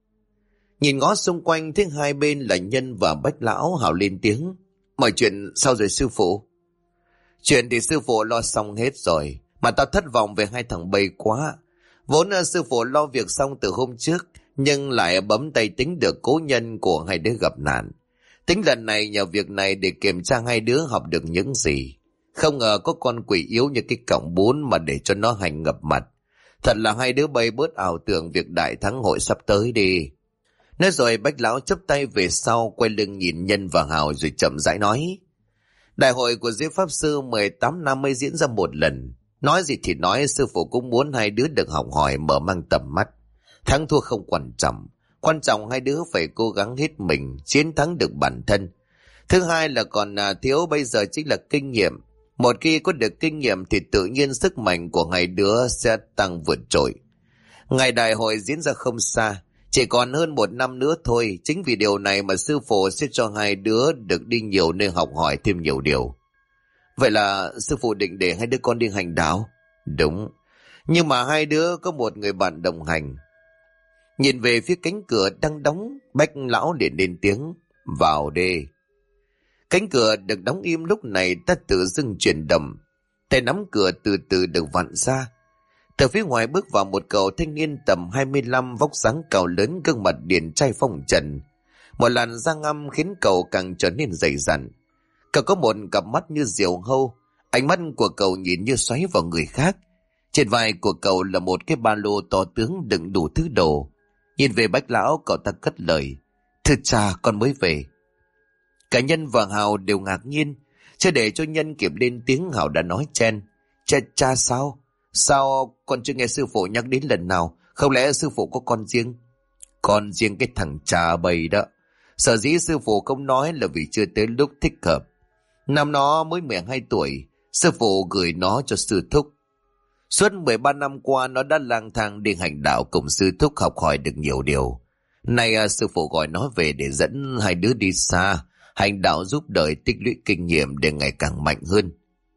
Speaker 1: Nhìn ngó xung quanh thấy hai bên là Nhân và Bách Lão, Hào lên tiếng. Mọi chuyện sao rồi sư phụ? Chuyện thì sư phụ lo xong hết rồi, mà tao thất vọng về hai thằng bay quá. Vốn sư phụ lo việc xong từ hôm trước, nhưng lại bấm tay tính được cố nhân của hai đứa gặp nạn. Tính lần này nhờ việc này để kiểm tra hai đứa học được những gì. Không ngờ có con quỷ yếu như cái cọng bún mà để cho nó hành ngập mặt. Thật là hai đứa bay bớt ảo tưởng việc đại thắng hội sắp tới đi. Nói rồi Bách lão chắp tay về sau, quay lưng nhìn Nhân và Hào rồi chậm rãi nói: Đại hội của giới pháp sư 18 năm mới diễn ra một lần. Nói gì thì nói, sư phụ cũng muốn hai đứa được học hỏi, mở mang tầm mắt. Thắng thua không quan trọng hai đứa phải cố gắng hết mình, chiến thắng được bản thân. Thứ hai là còn thiếu bây giờ chính là kinh nghiệm. Một khi có được kinh nghiệm thì tự nhiên sức mạnh của hai đứa sẽ tăng vượt trội. Ngày đại hội diễn ra không xa, chỉ còn hơn một năm nữa thôi. Chính vì điều này mà sư phụ sẽ cho hai đứa được đi nhiều nơi học hỏi thêm nhiều điều. Vậy là sư phụ định để hai đứa con đi hành đạo? Đúng, nhưng mà hai đứa có một người bạn đồng hành. Nhìn về phía cánh cửa đang đóng, Bách lão liền lên tiếng: Vào đi. Cánh cửa được đóng im lúc này ta tự dưng chuyển động. Tay nắm cửa từ từ được vặn ra. Từ phía ngoài bước vào một cậu thanh niên tầm 25, vóc dáng cao lớn, gương mặt điển trai phong trần. Một làn da ngăm khiến cậu càng trở nên dày dặn. Cậu có một cặp mắt như diều hâu, ánh mắt của cậu nhìn như xoáy vào người khác. Trên vai của cậu là một cái ba lô to tướng đựng đủ thứ đồ. Nhìn về Bách lão, cậu ta cất lời: Thưa cha, con mới về. Cả Nhân và Hào đều ngạc nhiên. Chưa để cho Nhân kịp lên tiếng, Hào đã nói chen: Cha sao? Sao con chưa nghe sư phụ nhắc đến lần nào? Không lẽ sư phụ có con riêng? Con riêng cái thằng cha bầy đó. Sở dĩ sư phụ không nói là vì chưa tới lúc thích hợp. Năm nó mới 12 tuổi, sư phụ gửi nó cho sư thúc. Suốt 13 năm qua nó đã lang thang đi hành đạo cùng sư thúc, học hỏi được nhiều điều. Nay sư phụ gọi nó về để dẫn hai đứa đi xa, hành đạo giúp đời, tích lũy kinh nghiệm để ngày càng mạnh hơn.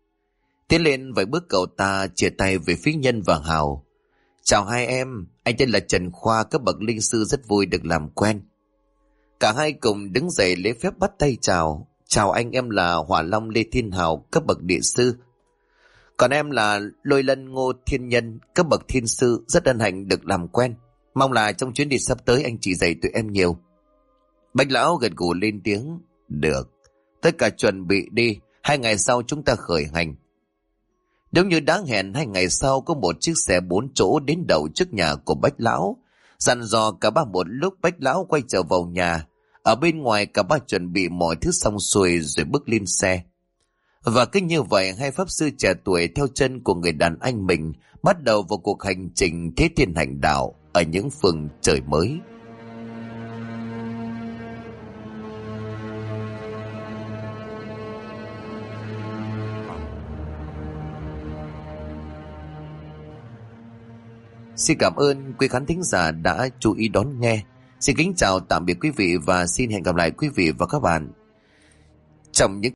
Speaker 1: Tiến lên vài bước, cậu ta chia tay về phía Nhân và Hào: Chào hai em, anh tên là Trần Khoa, các bậc linh sư, rất vui được làm quen. Cả hai cùng đứng dậy lễ phép bắt tay chào. Chào anh, em là Hỏa Long Lê Thiên Hào, các bậc địa sư. Còn em là Lôi Lân Ngô Thiên Nhân, các bậc thiên sư, rất hân hạnh được làm quen. Mong là trong chuyến đi sắp tới anh chỉ dạy tụi em nhiều. Bách lão gật gù lên tiếng: Được, tất cả chuẩn bị đi, 2 ngày sau chúng ta khởi hành. Đúng như đã hẹn, 2 ngày sau có một chiếc xe 4 chỗ đến đậu trước nhà của Bách lão. Dặn dò cả ba một lúc, Bách lão quay trở vào nhà. Ở bên ngoài cả ba chuẩn bị mọi thứ xong xuôi rồi bước lên xe. Và cứ như vậy, hai pháp sư trẻ tuổi theo chân của người đàn anh mình bắt đầu vào cuộc hành trình thế thiên hành đạo ở những phương trời mới. Xin cảm ơn quý khán thính giả đã chú ý đón nghe. Xin kính chào tạm biệt quý vị và xin hẹn gặp lại quý vị và các bạn trong những